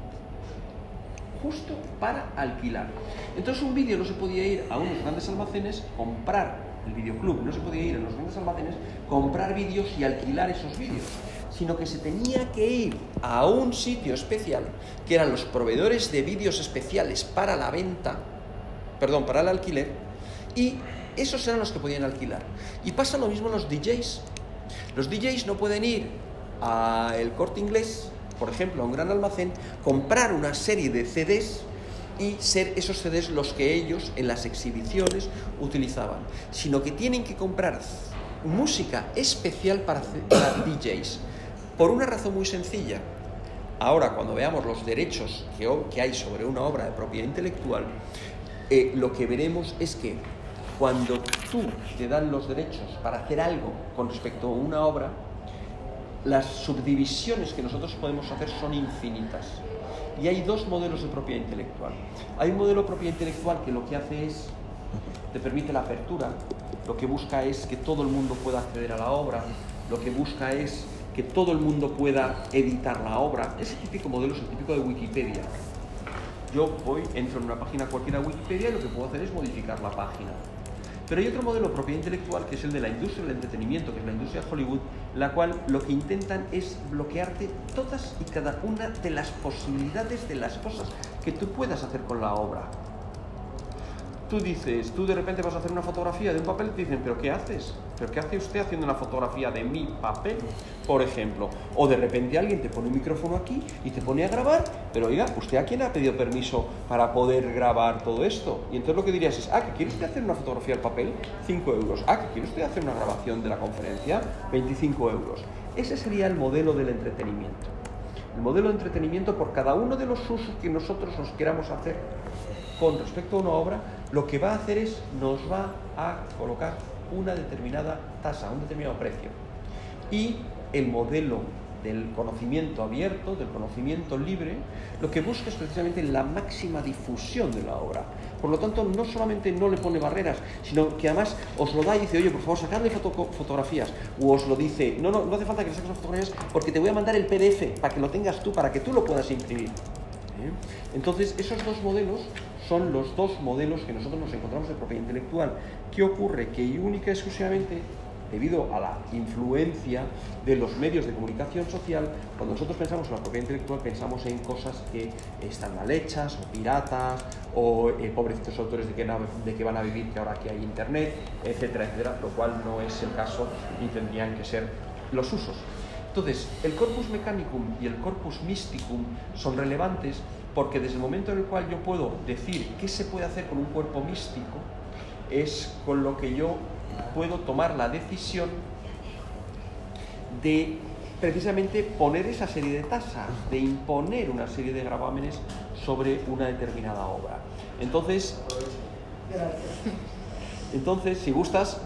justo para alquilar. Entonces un vídeo no se podía ir a unos grandes almacenes, comprar el videoclub, no se podía ir a los grandes almacenes, comprar vídeos y alquilar esos vídeos, sino que se tenía que ir a un sitio especial, que eran los proveedores de vídeos especiales para la venta, perdón, para el alquiler, y esos eran los que podían alquilar. Y pasa lo mismo en los D Js. Los D Js no pueden ir a el Corte Inglés, por ejemplo, a un gran almacén, comprar una serie de C Ds y ser esos C Ds los que ellos en las exhibiciones utilizaban, sino que tienen que comprar música especial para, para D Js, por una razón muy sencilla. Ahora, cuando veamos los derechos que, que hay sobre una obra de propiedad intelectual, eh, lo que veremos es que cuando tú te dan los derechos para hacer algo con respecto a una obra, las subdivisiones que nosotros podemos hacer son infinitas. Y hay dos modelos de propiedad intelectual. Hay un modelo de propiedad intelectual que lo que hace es, te permite la apertura, lo que busca es que todo el mundo pueda acceder a la obra, lo que busca es que todo el mundo pueda editar la obra. Ese típico modelo es el típico de Wikipedia. Yo voy, entro en una página cualquiera de Wikipedia y lo que puedo hacer es modificar la página. Pero hay otro modelo de propiedad intelectual que es el de la industria del entretenimiento, que es la industria de Hollywood, la cual lo que intentan es bloquearte todas y cada una de las posibilidades de las cosas que tú puedas hacer con la obra. Tú dices, tú de repente vas a hacer una fotografía de un papel y te dicen, ¿pero qué haces? ¿Pero qué hace usted haciendo una fotografía de mi papel, por ejemplo? O de repente alguien te pone un micrófono aquí y te pone a grabar, pero oiga, ¿usted a quién ha pedido permiso para poder grabar todo esto? Y entonces lo que dirías es, ah, ¿que quiere usted hacer una fotografía al papel? cinco euros. Ah, ¿que quiere usted hacer una grabación de la conferencia? veinticinco euros. Ese sería el modelo del entretenimiento. El modelo de entretenimiento por cada uno de los usos que nosotros nos queramos hacer con respecto a una obra, lo que va a hacer es, nos va a colocar una determinada tasa, un determinado precio. Y el modelo del conocimiento abierto, del conocimiento libre, lo que busca es precisamente la máxima difusión de la obra. Por lo tanto, no solamente no le pone barreras, sino que además os lo da y dice, oye, por favor, sacadle foto fotografías. O os lo dice, no, no, no hace falta que le saques las fotografías porque te voy a mandar el P D F para que lo tengas tú, para que tú lo puedas imprimir. ¿Eh? Entonces, esos dos modelos son los dos modelos que nosotros nos encontramos de propiedad intelectual. ¿Qué ocurre? Que única y exclusivamente, debido a la influencia de los medios de comunicación social, cuando nosotros pensamos en la propiedad intelectual pensamos en cosas que están mal hechas, o piratas, o eh, pobrecitos autores de que, de que van a vivir que ahora que hay internet, etcétera, etcétera, lo cual no es el caso y tendrían que ser los usos. Entonces, el corpus mechanicum y el corpus mysticum son relevantes porque desde el momento en el cual yo puedo decir qué se puede hacer con un cuerpo místico, es con lo que yo puedo tomar la decisión de precisamente poner esa serie de tasas, de imponer una serie de gravámenes sobre una determinada obra. Entonces, entonces si gustas,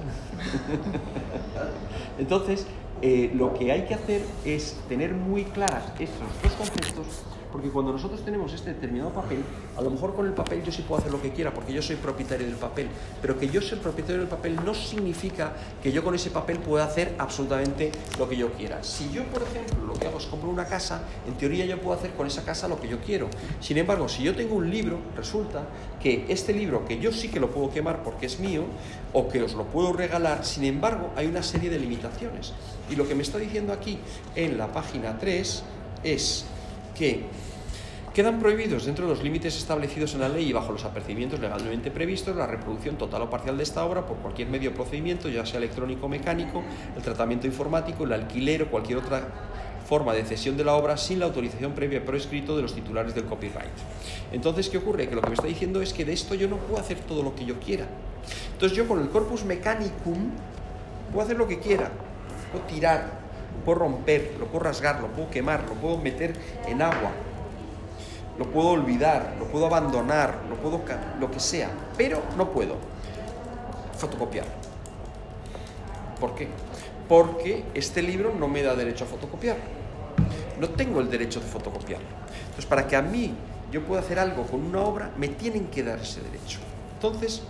entonces eh, lo que hay que hacer es tener muy claras estos dos conceptos Porque cuando nosotros tenemos este determinado papel, a lo mejor con el papel yo sí puedo hacer lo que quiera, porque yo soy propietario del papel, pero que yo sea propietario del papel no significa que yo con ese papel pueda hacer absolutamente lo que yo quiera. Si yo, por ejemplo, lo que hago es compro una casa, en teoría yo puedo hacer con esa casa lo que yo quiero. Sin embargo, si yo tengo un libro, resulta que este libro, que yo sí que lo puedo quemar porque es mío, o que os lo puedo regalar, sin embargo, hay una serie de limitaciones. Y lo que me está diciendo aquí en la página tres es que quedan prohibidos dentro de los límites establecidos en la ley y bajo los apercibimientos legalmente previstos la reproducción total o parcial de esta obra por cualquier medio o procedimiento, ya sea electrónico o mecánico, el tratamiento informático, el alquiler o cualquier otra forma de cesión de la obra sin la autorización previa por escrito de los titulares del copyright. Entonces, ¿qué ocurre? Que lo que me está diciendo es que de esto yo no puedo hacer todo lo que yo quiera. Entonces yo con el corpus mechanicum puedo hacer lo que quiera, puedo tirar, puedo romper, lo puedo rasgar, lo puedo quemar, lo puedo meter en agua, lo puedo olvidar, lo puedo abandonar, lo puedo lo que sea, pero no puedo fotocopiar. ¿Por qué? Porque este libro no me da derecho a fotocopiar. No tengo el derecho de fotocopiar. Entonces, para que a mí yo pueda hacer algo con una obra, me tienen que dar ese derecho. Entonces,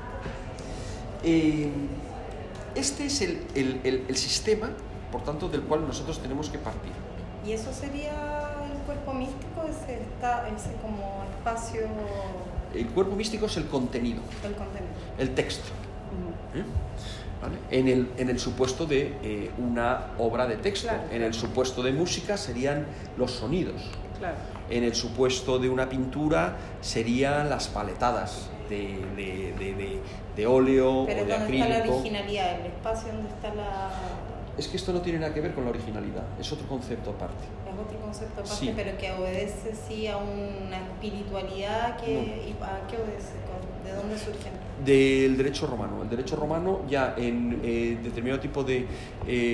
eh, este es el, el, el, el sistema, por tanto, del cual nosotros tenemos que partir. ¿Y eso sería el cuerpo místico, ese, está, ese como espacio? El cuerpo místico es el contenido, el, contenido. el texto. Uh-huh. ¿Eh? ¿Vale? En, el, en el supuesto de eh, una obra de texto. Claro, en claro. el supuesto de música serían los sonidos. Claro. En el supuesto de una pintura serían las paletadas de, de, de, de, de óleo. Pero o de ¿dónde acrílico. está la originalidad? ¿El espacio donde está la...? Es que esto no tiene nada que ver con la originalidad, es otro concepto aparte. Es otro concepto aparte, Sí. pero que obedece sí a una espiritualidad que... No. ¿Y a qué obedece? ¿De dónde surgen? Del derecho romano. El derecho romano ya en eh, determinado tipo de eh,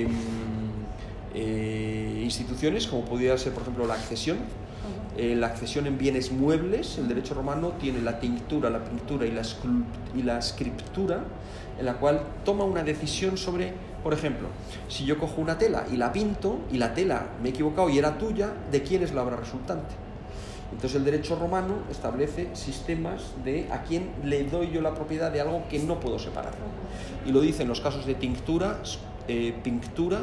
eh, instituciones, como podría ser por ejemplo la accesión, Uh-huh. eh, la accesión en bienes muebles, el derecho romano tiene la tinctura, la pintura y la, escul- y la escritura, en la cual toma una decisión sobre, por ejemplo, si yo cojo una tela y la pinto y la tela me he equivocado y era tuya, ¿de quién es la obra resultante? Entonces el derecho romano establece sistemas de a quién le doy yo la propiedad de algo que no puedo separar. Y lo dice en los casos de tinctura, eh, pintura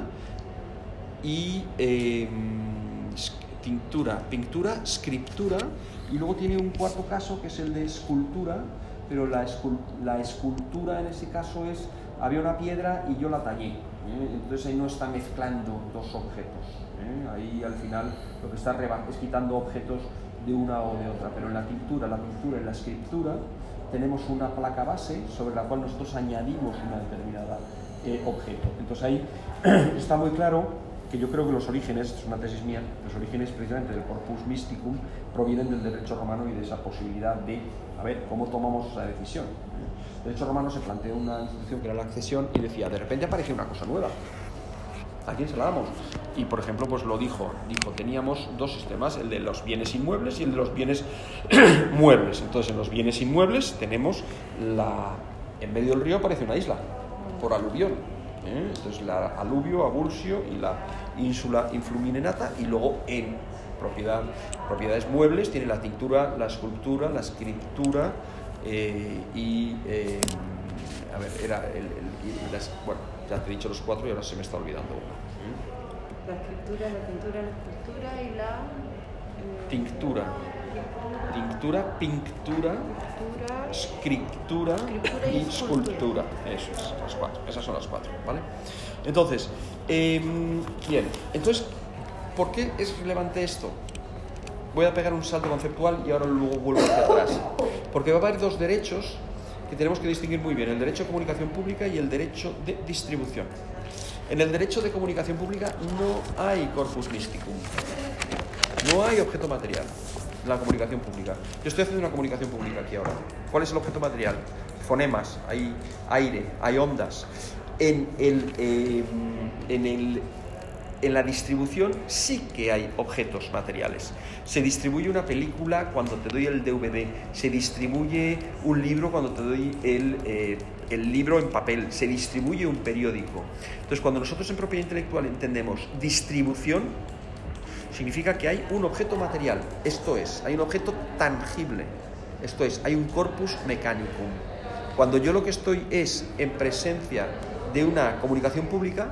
y eh, tintura, pintura, escritura, y luego tiene un cuarto caso que es el de escultura, pero la, escul la escultura en ese caso es, había una piedra y yo la tallé, ¿eh? Entonces ahí no está mezclando dos objetos, ¿eh? Ahí al final lo que está es quitando objetos de una o de otra, pero en la pintura, la pintura y la escritura tenemos una placa base sobre la cual nosotros añadimos una determinada eh, objeto. Entonces ahí está muy claro que yo creo que los orígenes, es una tesis mía, los orígenes precisamente del corpus mysticum provienen del derecho romano y de esa posibilidad de, a ver, ¿cómo tomamos esa decisión? El derecho romano se planteó una institución que era la accesión y decía, de repente aparece una cosa nueva, ¿a quién se la damos? Y por ejemplo, pues lo dijo, dijo, teníamos dos sistemas, el de los bienes inmuebles y el de los bienes muebles. Entonces en los bienes inmuebles tenemos la, en medio del río aparece una isla, por aluvión. ¿Eh? Entonces la aluvio, avulsio y la ínsula influminenata, y luego en propiedad, propiedades muebles tiene la tintura, la escultura, la escritura eh, y eh, a ver, era el, el, las, bueno, ya te he dicho los cuatro y ahora se me está olvidando uno. ¿Eh? La escritura, la pintura, la escultura y la... eh, Tinctura, tinctura, pintura, Pintura, escritura Escritura y y escultura. Eso es, las cuatro. Esas son las cuatro, ¿vale? Entonces, eh, bien, entonces, ¿por qué es relevante esto? Voy a pegar un salto conceptual y ahora luego vuelvo hacia atrás. Porque va a haber dos derechos que tenemos que distinguir muy bien, el derecho de comunicación pública y el derecho de distribución. En el derecho de comunicación pública no hay corpus mysticum, no hay objeto material en la comunicación pública. Yo estoy haciendo una comunicación pública aquí ahora. ¿Cuál es el objeto material? Fonemas, hay aire, hay ondas. En, el, eh, en, el, en la distribución sí que hay objetos materiales. Se distribuye una película cuando te doy el D V D, se distribuye un libro cuando te doy el, eh, el libro en papel, se distribuye un periódico. Entonces, cuando nosotros en propiedad intelectual entendemos distribución, significa que hay un objeto material, esto es, hay un objeto tangible, esto es, hay un corpus mechanicum. Cuando yo lo que estoy es en presencia de una comunicación pública,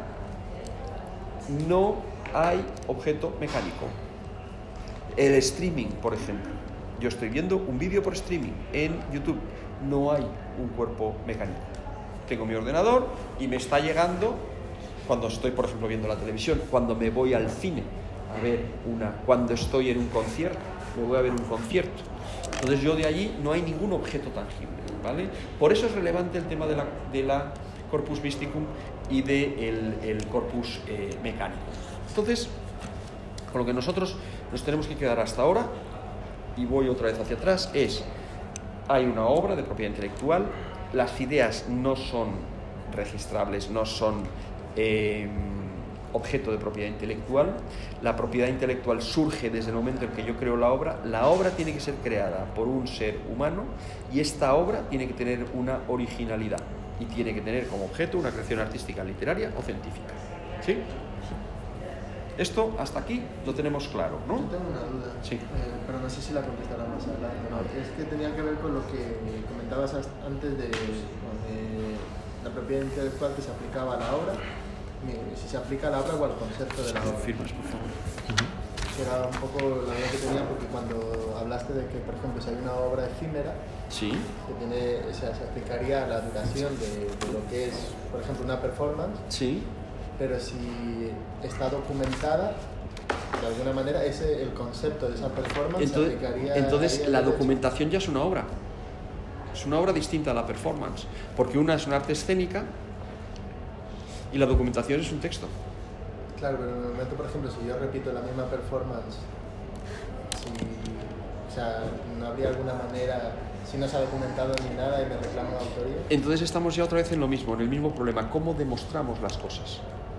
no hay objeto mecánico. El streaming, por ejemplo. Yo estoy viendo un vídeo por streaming en YouTube. No hay un cuerpo mecánico. Tengo mi ordenador y me está llegando cuando estoy, por ejemplo, viendo la televisión, cuando me voy al cine a ver una, cuando estoy en un concierto, me voy a ver un concierto. Entonces yo de allí no hay ningún objeto tangible, ¿vale? Por eso es relevante el tema de la, de la corpus mysticum y del de el corpus eh, mecánico. Entonces, con lo que nosotros nos tenemos que quedar hasta ahora, y voy otra vez hacia atrás, es, hay una obra de propiedad intelectual, las ideas no son registrables, no son eh, objeto de propiedad intelectual, la propiedad intelectual surge desde el momento en que yo creo la obra, la obra tiene que ser creada por un ser humano y esta obra tiene que tener una originalidad y tiene que tener como objeto una creación artística, literaria o científica. ¿Sí? Esto hasta aquí lo tenemos claro, ¿no? Yo tengo una duda, sí. eh, pero no sé si la contestará más adelante, ¿no? Es que tenía que ver con lo que comentabas antes de, de la propiedad intelectual que se aplicaba a la obra, si se aplica a la obra o al concepto de la obra. Firmas, por favor. Era un poco la idea que tenía, porque cuando hablaste de que, por ejemplo, si hay una obra efímera, sí, que tiene, o sea, se aplicaría a la duración de, de lo que es, por ejemplo, una performance, sí, pero si está documentada, de alguna manera, ese, el concepto de esa performance entonces, se aplicaría... entonces la documentación ya es una obra, es una obra distinta a la performance, porque una es un arte escénica y la documentación es un texto. Claro, pero en el momento, por ejemplo, si yo repito la misma performance, si, o sea, no habría alguna manera, si no se ha documentado ni nada y me reclaman autoría. Entonces estamos ya otra vez en lo mismo, en el mismo problema, ¿cómo demostramos las cosas?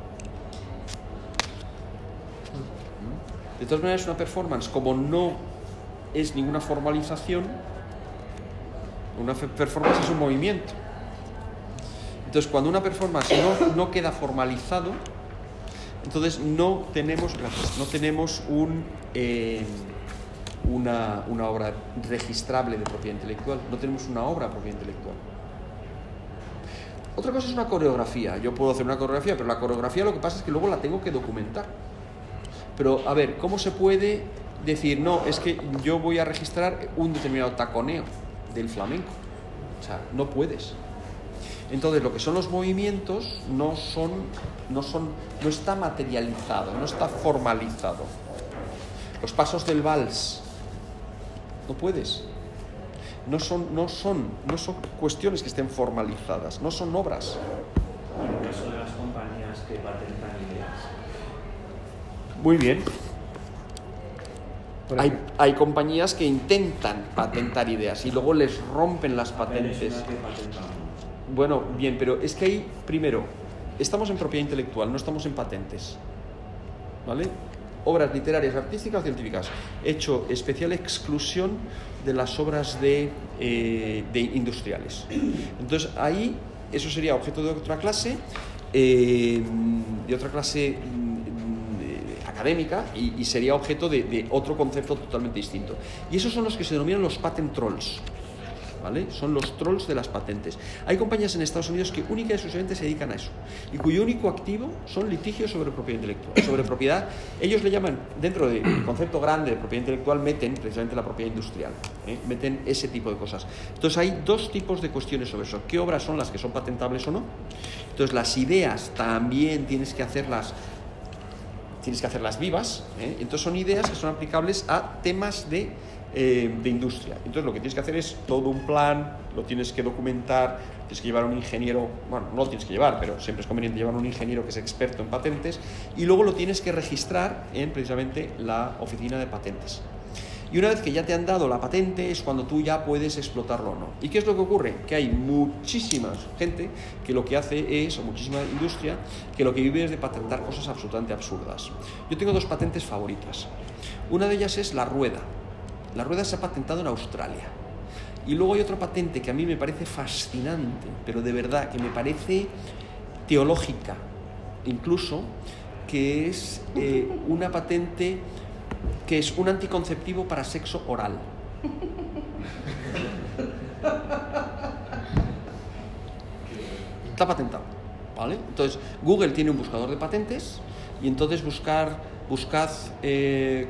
De todas maneras, una performance, como no es ninguna formalización, una performance es un movimiento. Entonces, cuando una performance no, no queda formalizado, entonces no tenemos, gracias, no tenemos un, eh, una, una obra registrable de propiedad intelectual, no tenemos una obra de propiedad intelectual. Otra cosa es una coreografía. Yo puedo hacer una coreografía, pero la coreografía lo que pasa es que luego la tengo que documentar. Pero, a ver, ¿cómo se puede decir, no, es que yo voy a registrar un determinado taconeo del flamenco? O sea, no puedes. Entonces, lo que son los movimientos no son, no son, no está materializado, no está formalizado. Los pasos del vals, no puedes. No son, no son, no son cuestiones que estén formalizadas, no son obras. En el caso de las compañías que patentan ideas. Muy bien. Hay, hay compañías que intentan patentar ideas y luego les rompen las patentes. Venezuela que patentamos. Bueno, bien, pero es que ahí, primero, estamos en propiedad intelectual, no estamos en patentes. ¿Vale? Obras literarias, artísticas o científicas. He hecho especial exclusión de las obras de, eh, de industriales. Entonces, ahí, eso sería objeto de otra clase, eh, de otra clase académica y, y sería objeto de, de otro concepto totalmente distinto. Y esos son los que se denominan los patent trolls, ¿vale? Son los trolls de las patentes. Hay compañías en Estados Unidos que única y exclusivamente se dedican a eso y cuyo único activo son litigios sobre propiedad intelectual, sobre propiedad. Ellos le llaman, dentro del concepto grande de propiedad intelectual, meten precisamente la propiedad industrial, ¿eh? Meten ese tipo de cosas. Entonces hay dos tipos de cuestiones sobre eso. ¿Qué obras son las que son patentables o no? Entonces las ideas también tienes que hacerlas tienes que hacerlas vivas, ¿eh? Entonces son ideas que son aplicables a temas de, eh, de industria. Entonces lo que tienes que hacer es todo un plan, lo tienes que documentar, tienes que llevar a un ingeniero, bueno, no lo tienes que llevar, pero siempre es conveniente llevar a un ingeniero que es experto en patentes, y luego lo tienes que registrar en precisamente la oficina de patentes. Y una vez que ya te han dado la patente es cuando tú ya puedes explotarlo o no. ¿Y qué es lo que ocurre? Que hay muchísima gente que lo que hace es, o muchísima industria, que lo que vive es de patentar cosas absolutamente absurdas. Yo tengo dos patentes favoritas. Una de ellas es la rueda. La rueda se ha patentado en Australia. Y luego hay otra patente que a mí me parece fascinante, pero de verdad, que me parece teológica, incluso, que es eh, una patente que es un anticonceptivo para sexo oral. Está patentado, ¿vale? Entonces, Google tiene un buscador de patentes y entonces buscar, buscad eh,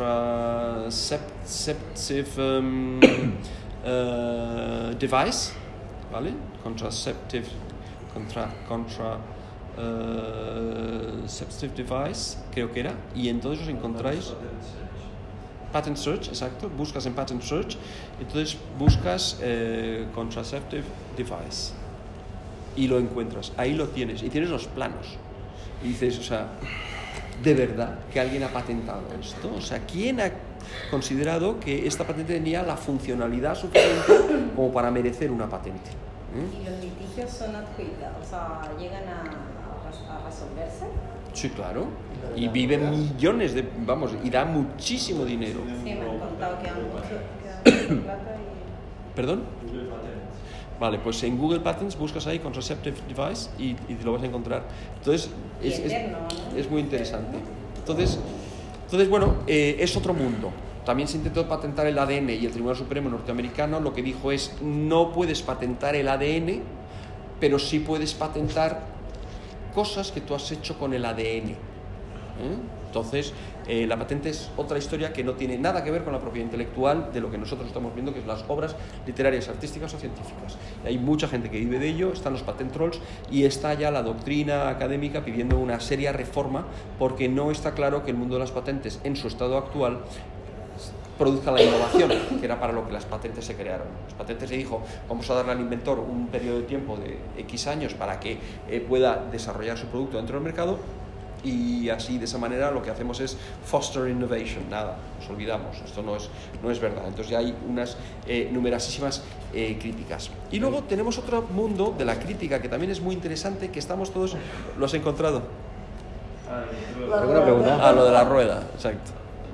contraceptive um, uh, device, ¿vale? Contraceptive, contra, contra uh, septive device, creo que era, y entonces os encontráis patent search, exacto, buscas en patent search, entonces buscas eh, contraceptive device y lo encuentras, ahí lo tienes y tienes los planos y dices, o sea, de verdad que alguien ha patentado esto, o sea, ¿quién ha considerado que esta patente tenía la funcionalidad suficiente como para merecer una patente? ¿Eh? ¿Y los litigios son adjudicados? O sea, ¿llegan a, a resolverse? Sí, claro. Y viven millones de... Vamos, y da muchísimo dinero. Sí, me han contado que han mucho, que han mucho plata y... ¿Perdón? Vale, pues en Google Patents buscas ahí Contraceptive Device y, y lo vas a encontrar. Entonces, es, eterno, es, ¿no? es muy interesante. Entonces, entonces bueno, eh, es otro mundo. También se intentó patentar el A D N y el Tribunal Supremo norteamericano lo que dijo es no puedes patentar el A D N, pero sí puedes patentar cosas que tú has hecho con el A D N. ¿Eh? Entonces, eh, la patente es otra historia que no tiene nada que ver con la propiedad intelectual de lo que nosotros estamos viendo, que es las obras literarias, artísticas o científicas. Y hay mucha gente que vive de ello, están los patent trolls y está ya la doctrina académica pidiendo una seria reforma porque no está claro que el mundo de las patentes en su estado actual produzca la innovación, que era para lo que las patentes se crearon. Las patentes se dijo, vamos a darle al inventor un periodo de tiempo de X años para que eh, pueda desarrollar su producto dentro del mercado y así, de esa manera, lo que hacemos es foster innovation. Nada, nos olvidamos, esto no es, no es verdad. Entonces ya hay unas eh, numerosísimas eh, críticas. Y luego tenemos otro mundo de la crítica que también es muy interesante, que estamos todos... ¿Lo has encontrado? ¿Alguna pregunta? Ah, lo de la rueda, exacto.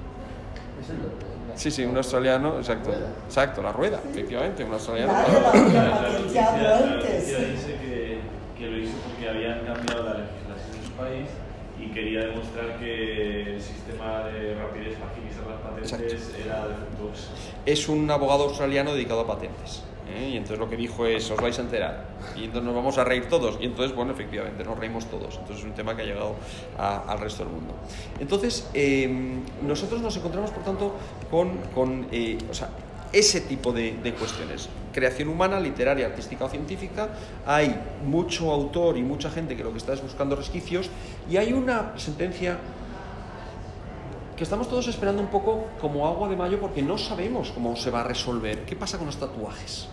Sí, sí, un australiano, exacto. Exacto, la rueda, efectivamente, un australiano. Nadie lo había La noticia, patenteado la antes. noticia dice que, que lo hizo porque habían cambiado la legislación en su país y quería demostrar que el sistema de rapidez para agilizar las patentes Exacto. era defectuoso. Es un abogado australiano dedicado a patentes. ¿eh? Y entonces lo que dijo es, os vais a enterar. Y entonces nos vamos a reír todos. Y entonces, bueno, efectivamente, nos reímos todos. Entonces es un tema que ha llegado a, al resto del mundo. Entonces, eh, nosotros nos encontramos, por tanto, con, con eh, o sea, ese tipo de, de cuestiones. Creación humana, literaria, artística o científica. Hay mucho autor y mucha gente que lo que está es buscando resquicios. Y hay una sentencia que estamos todos esperando un poco como agua de mayo porque no sabemos cómo se va a resolver. ¿Qué pasa con los tatuajes?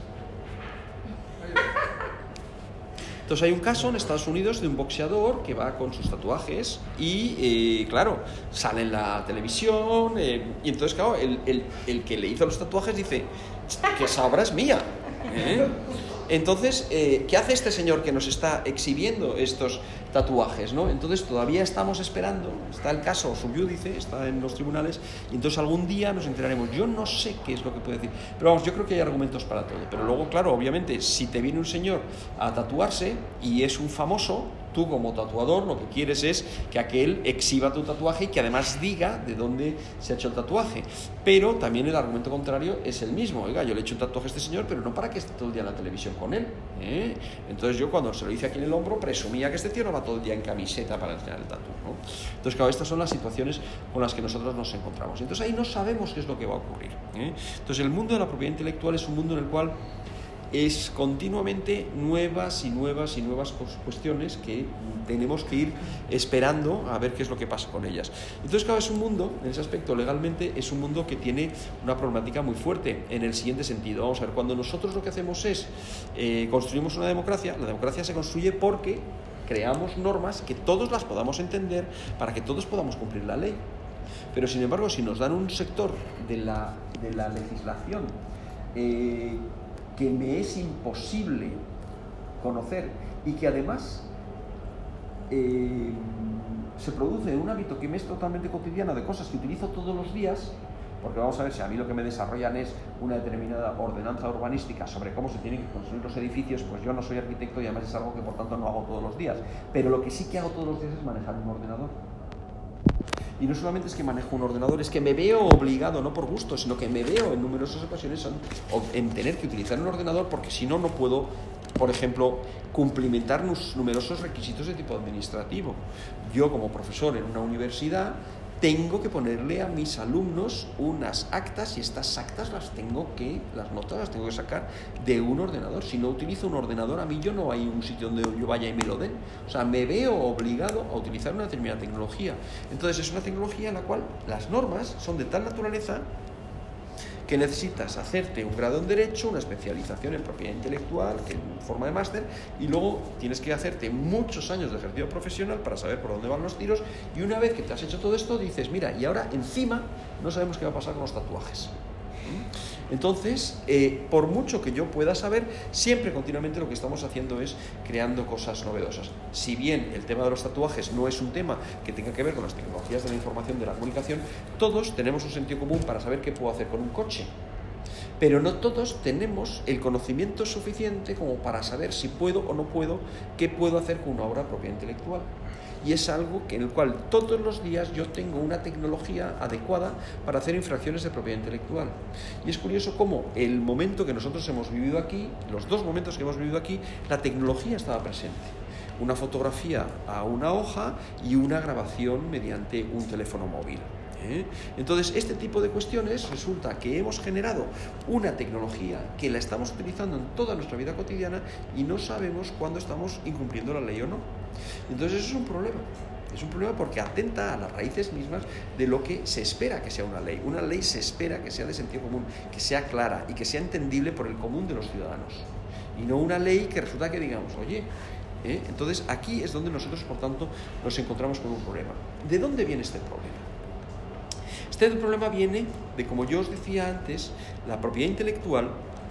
Entonces hay un caso en Estados Unidos de un boxeador que va con sus tatuajes y, eh, claro, sale en la televisión eh, y entonces, claro, el, el, el que le hizo los tatuajes dice que esa obra es mía. ¿eh? Entonces, eh, ¿qué hace este señor que nos está exhibiendo estos tatuajes, ¿no? Entonces todavía estamos esperando, está el caso subiúdice, está en los tribunales, y entonces algún día nos enteraremos. Yo no sé qué es lo que puede decir, pero vamos, yo creo que hay argumentos para todo. Pero luego, claro, obviamente, si te viene un señor a tatuarse y es un famoso, tú como tatuador lo que quieres es que aquel exhiba tu tatuaje y que además diga de dónde se ha hecho el tatuaje. Pero también el argumento contrario es el mismo. Oiga, yo le he hecho un tatuaje a este señor, pero no para que esté todo el día en la televisión con él, ¿eh? Entonces yo cuando se lo hice aquí en el hombro presumía que este tío no va todo el día en camiseta para enseñar el tatu, ¿no? Entonces, claro, estas son las situaciones con las que nosotros nos encontramos. Entonces ahí no sabemos qué es lo que va a ocurrir, ¿eh? Entonces el mundo de la propiedad intelectual es un mundo en el cual es continuamente nuevas y nuevas y nuevas cuestiones que tenemos que ir esperando a ver qué es lo que pasa con ellas. Entonces, claro, es un mundo, en ese aspecto legalmente, es un mundo que tiene una problemática muy fuerte en el siguiente sentido. Vamos a ver, cuando nosotros lo que hacemos es eh, construimos una democracia, la democracia se construye porque creamos normas que todos las podamos entender para que todos podamos cumplir la ley. Pero, sin embargo, si nos dan un sector de la, de la legislación eh, que me es imposible conocer y que además eh, se produce en un ámbito que me es totalmente cotidiano de cosas que utilizo todos los días, porque vamos a ver, si a mí lo que me desarrollan es una determinada ordenanza urbanística sobre cómo se tienen que construir los edificios, pues yo no soy arquitecto y además es algo que por tanto no hago todos los días, pero lo que sí que hago todos los días es manejar un ordenador. Y no solamente es que manejo un ordenador, es que me veo obligado, no por gusto, sino que me veo en numerosas ocasiones en tener que utilizar un ordenador, porque si no, no puedo, por ejemplo, cumplimentar los numerosos requisitos de tipo administrativo. Yo, como profesor en una universidad, tengo que ponerle a mis alumnos unas actas, y estas actas las tengo que, las notas las tengo que sacar de un ordenador. Si no utilizo un ordenador, a mí yo no hay un sitio donde yo vaya y me lo den. O sea, me veo obligado a utilizar una determinada tecnología. Entonces, es una tecnología en la cual las normas son de tal naturaleza que necesitas hacerte un grado en Derecho, una especialización en propiedad intelectual, que en forma de máster, y luego tienes que hacerte muchos años de ejercicio profesional para saber por dónde van los tiros, y una vez que te has hecho todo esto, dices, mira, y ahora encima no sabemos qué va a pasar con los tatuajes. Entonces, eh, por mucho que yo pueda saber, siempre continuamente lo que estamos haciendo es creando cosas novedosas. Si bien el tema de los tatuajes no es un tema que tenga que ver con las tecnologías de la información, de la comunicación, todos tenemos un sentido común para saber qué puedo hacer con un coche. Pero no todos tenemos el conocimiento suficiente como para saber si puedo o no puedo, qué puedo hacer con una obra de propiedad intelectual. Y es algo que, en el cual todos los días yo tengo una tecnología adecuada para hacer infracciones de propiedad intelectual. Y es curioso cómo el momento que nosotros hemos vivido aquí, los dos momentos que hemos vivido aquí, la tecnología estaba presente. Una fotografía a una hoja y una grabación mediante un teléfono móvil. ¿Eh? Entonces, este tipo de cuestiones resulta que hemos generado una tecnología que la estamos utilizando en toda nuestra vida cotidiana y no sabemos cuándo estamos incumpliendo la ley o no. Entonces, eso es un problema. Es un problema porque atenta a las raíces mismas de lo que se espera que sea una ley. Una ley se espera que sea de sentido común, que sea clara y que sea entendible por el común de los ciudadanos. Y no una ley que resulta que digamos, oye, ¿eh? Entonces aquí es donde nosotros, por tanto, nos encontramos con un problema. ¿De dónde viene este problema? Este problema viene de, como yo os decía antes, la propiedad intelectual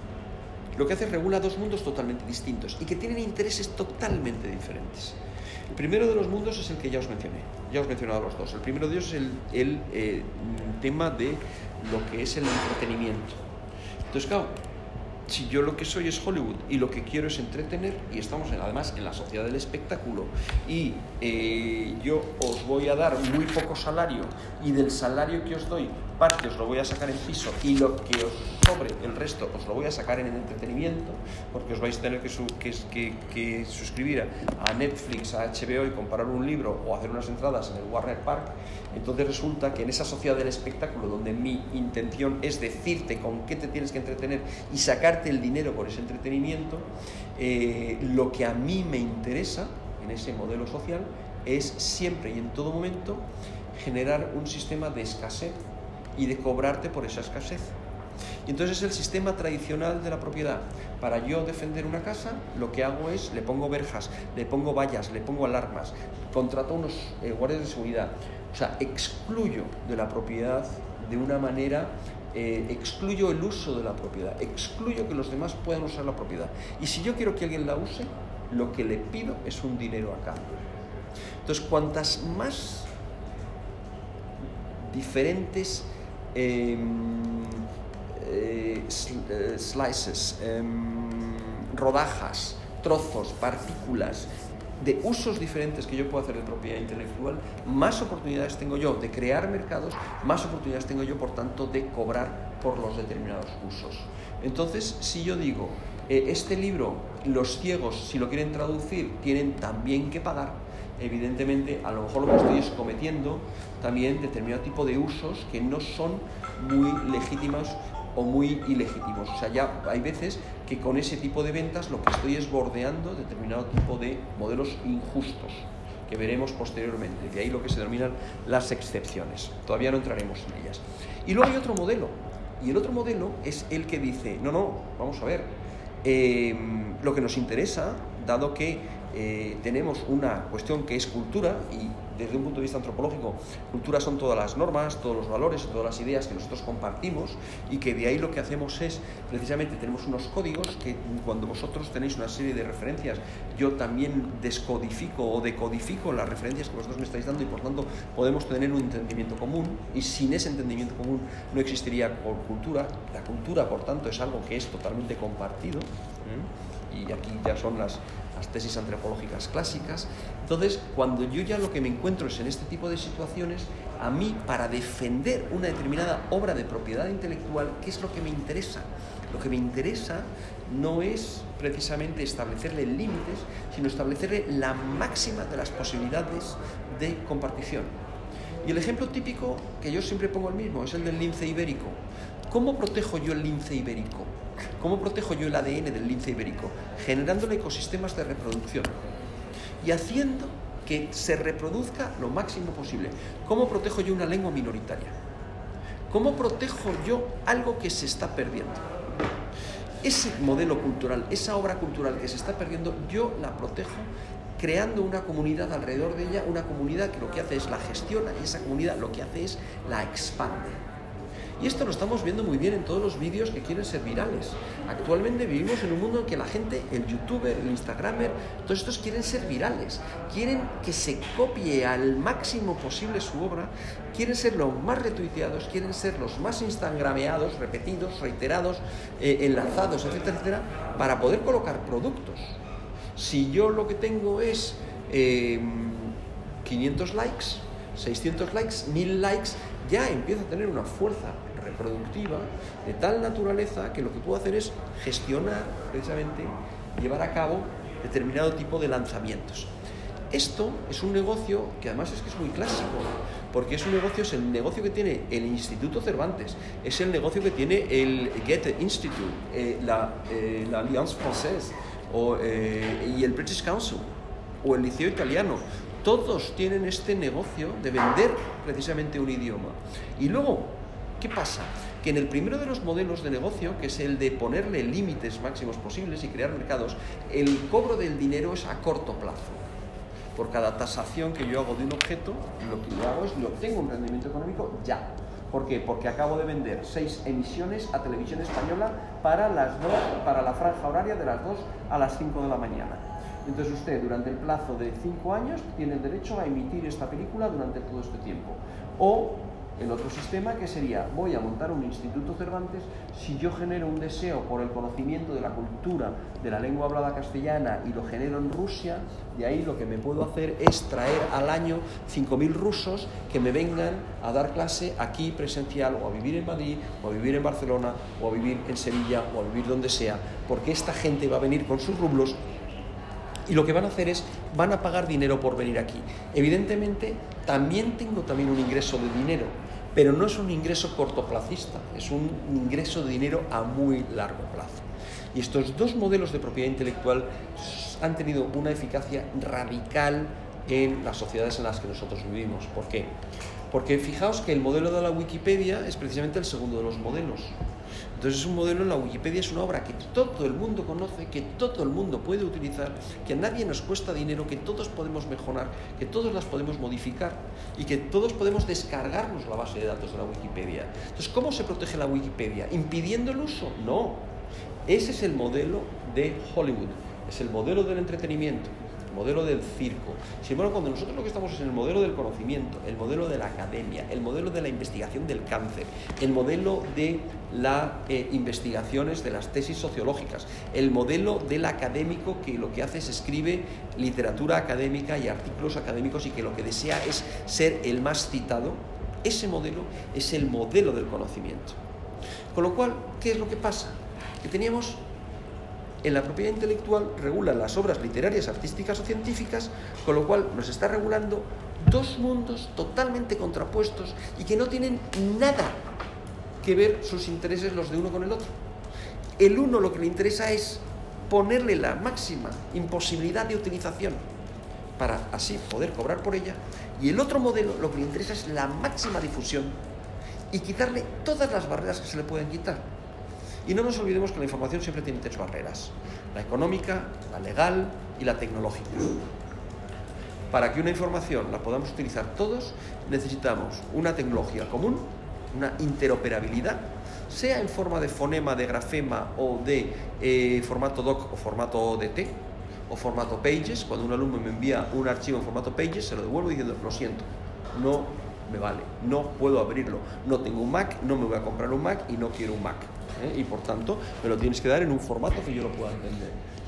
lo que hace es regula dos mundos totalmente distintos y que tienen intereses totalmente diferentes. El primero de los mundos es el que ya os mencioné, ya os he mencionado los dos. El primero de ellos es el, el eh, tema de lo que es el entretenimiento. Entonces, claro, si yo lo que soy es Hollywood y lo que quiero es entretener, y estamos en, además en la sociedad del espectáculo, y eh, yo os voy a dar muy poco salario, y del salario que os doy parte os lo voy a sacar en piso, y lo que os sobre el resto os lo voy a sacar en el entretenimiento, porque os vais a tener que, su, que, que, que suscribir a Netflix, a H B O y comprar un libro o hacer unas entradas en el Warner Park. Entonces resulta que en esa sociedad del espectáculo, donde mi intención es decirte con qué te tienes que entretener y sacarte el dinero por ese entretenimiento, eh, lo que a mí me interesa en ese modelo social es siempre y en todo momento generar un sistema de escasez y de cobrarte por esa escasez. Y entonces es el sistema tradicional de la propiedad. Para yo defender una casa, lo que hago es, le pongo verjas, le pongo vallas, le pongo alarmas, contrato unos eh, guardias de seguridad. O sea, excluyo de la propiedad de una manera, eh, excluyo el uso de la propiedad, excluyo que los demás puedan usar la propiedad. Y si yo quiero que alguien la use, lo que le pido es un dinero a cambio. Entonces, cuantas más diferentes eh, eh, slices, eh, rodajas, trozos, partículas, de usos diferentes que yo puedo hacer de propiedad intelectual, más oportunidades tengo yo de crear mercados, más oportunidades tengo yo, por tanto, de cobrar por los determinados usos. Entonces, si yo digo, eh, este libro, los ciegos, si lo quieren traducir, tienen también que pagar, evidentemente, a lo mejor lo que estoy es cometiendo también determinado tipo de usos que no son muy legítimos o muy ilegítimos. O sea, ya hay veces que con ese tipo de ventas lo que estoy es bordeando determinado tipo de modelos injustos, que veremos posteriormente. De ahí lo que se denominan las excepciones. Todavía no entraremos en ellas. Y luego hay otro modelo. Y el otro modelo es el que dice, no, no, vamos a ver, eh, lo que nos interesa, dado que Eh, tenemos una cuestión que es cultura, y desde un punto de vista antropológico, cultura son todas las normas, todos los valores, todas las ideas que nosotros compartimos, y que de ahí lo que hacemos es, precisamente, tenemos unos códigos que cuando vosotros tenéis una serie de referencias, yo también descodifico o decodifico las referencias que vosotros me estáis dando, y por tanto podemos tener un entendimiento común, y sin ese entendimiento común no existiría cultura. La cultura, por tanto, es algo que es totalmente compartido, ¿eh? Y aquí ya son las las tesis antropológicas clásicas. Entonces, cuando yo ya lo que me encuentro es en este tipo de situaciones, a mí, para defender una determinada obra de propiedad intelectual, ¿qué es lo que me interesa? Lo que me interesa no es precisamente establecerle límites, sino establecerle la máxima de las posibilidades de compartición. Y el ejemplo típico, que yo siempre pongo el mismo, es el del lince ibérico. ¿Cómo protejo yo el lince ibérico? ¿Cómo protejo yo el A D N del lince ibérico? Generándole ecosistemas de reproducción y haciendo que se reproduzca lo máximo posible. ¿Cómo protejo yo una lengua minoritaria? ¿Cómo protejo yo algo que se está perdiendo? Ese modelo cultural, esa obra cultural que se está perdiendo, yo la protejo creando una comunidad alrededor de ella, una comunidad que lo que hace es la gestiona y esa comunidad lo que hace es la expande. Y esto lo estamos viendo muy bien en todos los vídeos que quieren ser virales. Actualmente vivimos en un mundo en que la gente, el youtuber, el instagramer, todos estos quieren ser virales, quieren que se copie al máximo posible su obra, quieren ser los más retuiteados, quieren ser los más instagrameados, repetidos, reiterados, eh, enlazados, etcétera, etcétera, para poder colocar productos. Si yo lo que tengo es eh, quinientos likes, seiscientos likes, mil likes, ya empiezo a tener una fuerza reproductiva de tal naturaleza que lo que puedo hacer es gestionar, precisamente, llevar a cabo determinado tipo de lanzamientos. Esto es un negocio que además es que es muy clásico, porque es un negocio, es el negocio que tiene el Instituto Cervantes, es el negocio que tiene el Goethe Institute, eh, la, eh, la Alliance Française o, eh, y el British Council o el Liceo Italiano. Todos tienen este negocio de vender precisamente un idioma. Y luego, ¿qué pasa? Que en el primero de los modelos de negocio, que es el de ponerle límites máximos posibles y crear mercados, el cobro del dinero es a corto plazo. Por cada tasación que yo hago de un objeto, lo que yo hago es le obtengo un rendimiento económico ya. ¿Por qué? Porque acabo de vender seis emisiones a Televisión Española para, las dos, para la franja horaria de las dos a las cinco de la mañana. Entonces usted, durante el plazo de cinco años, tiene el derecho a emitir esta película durante todo este tiempo. O el otro sistema, que sería, voy a montar un Instituto Cervantes, si yo genero un deseo por el conocimiento de la cultura de la lengua hablada castellana y lo genero en Rusia, de ahí lo que me puedo hacer es traer al año cinco mil rusos que me vengan a dar clase aquí presencial, o a vivir en Madrid, o a vivir en Barcelona, o a vivir en Sevilla, o a vivir donde sea, porque esta gente va a venir con sus rublos. Y lo que van a hacer es, van a pagar dinero por venir aquí. Evidentemente, también tengo también un ingreso de dinero, pero no es un ingreso cortoplacista, es un ingreso de dinero a muy largo plazo. Y estos dos modelos de propiedad intelectual han tenido una eficacia radical en las sociedades en las que nosotros vivimos. ¿Por qué? Porque fijaos que el modelo de la Wikipedia es precisamente el segundo de los modelos. Entonces es un modelo, en la Wikipedia es una obra que todo el mundo conoce, que todo el mundo puede utilizar, que a nadie nos cuesta dinero, que todos podemos mejorar, que todos las podemos modificar y que todos podemos descargarnos la base de datos de la Wikipedia. Entonces, ¿cómo se protege la Wikipedia? ¿Impidiendo el uso? No. Ese es el modelo de Hollywood, es el modelo del entretenimiento, el modelo del circo. Sin embargo, cuando nosotros lo que estamos es en el modelo del conocimiento, el modelo de la academia, el modelo de la investigación del cáncer, el modelo de las eh, investigaciones de las tesis sociológicas, el modelo del académico que lo que hace es escribe literatura académica y artículos académicos y que lo que desea es ser el más citado, ese modelo es el modelo del conocimiento. Con lo cual, ¿qué es lo que pasa? Que teníamos en la propiedad intelectual regulan las obras literarias, artísticas o científicas, con lo cual nos está regulando dos mundos totalmente contrapuestos y que no tienen nada que ver sus intereses los de uno con el otro. El uno lo que le interesa es ponerle la máxima imposibilidad de utilización para así poder cobrar por ella, y el otro modelo lo que le interesa es la máxima difusión y quitarle todas las barreras que se le pueden quitar. Y no nos olvidemos que la información siempre tiene tres barreras: la económica, la legal y la tecnológica. Para que una información la podamos utilizar todos, necesitamos una tecnología común, una interoperabilidad, sea en forma de fonema, de grafema o de eh, formato doc o formato O D T o formato pages. Cuando un alumno me envía un archivo en formato pages, se lo devuelvo diciendo, lo siento, no me vale, no puedo abrirlo, no tengo un Mac, no me voy a comprar un Mac y no quiero un Mac. ¿Eh? Y por tanto me lo tienes que dar en un formato que yo lo pueda entender.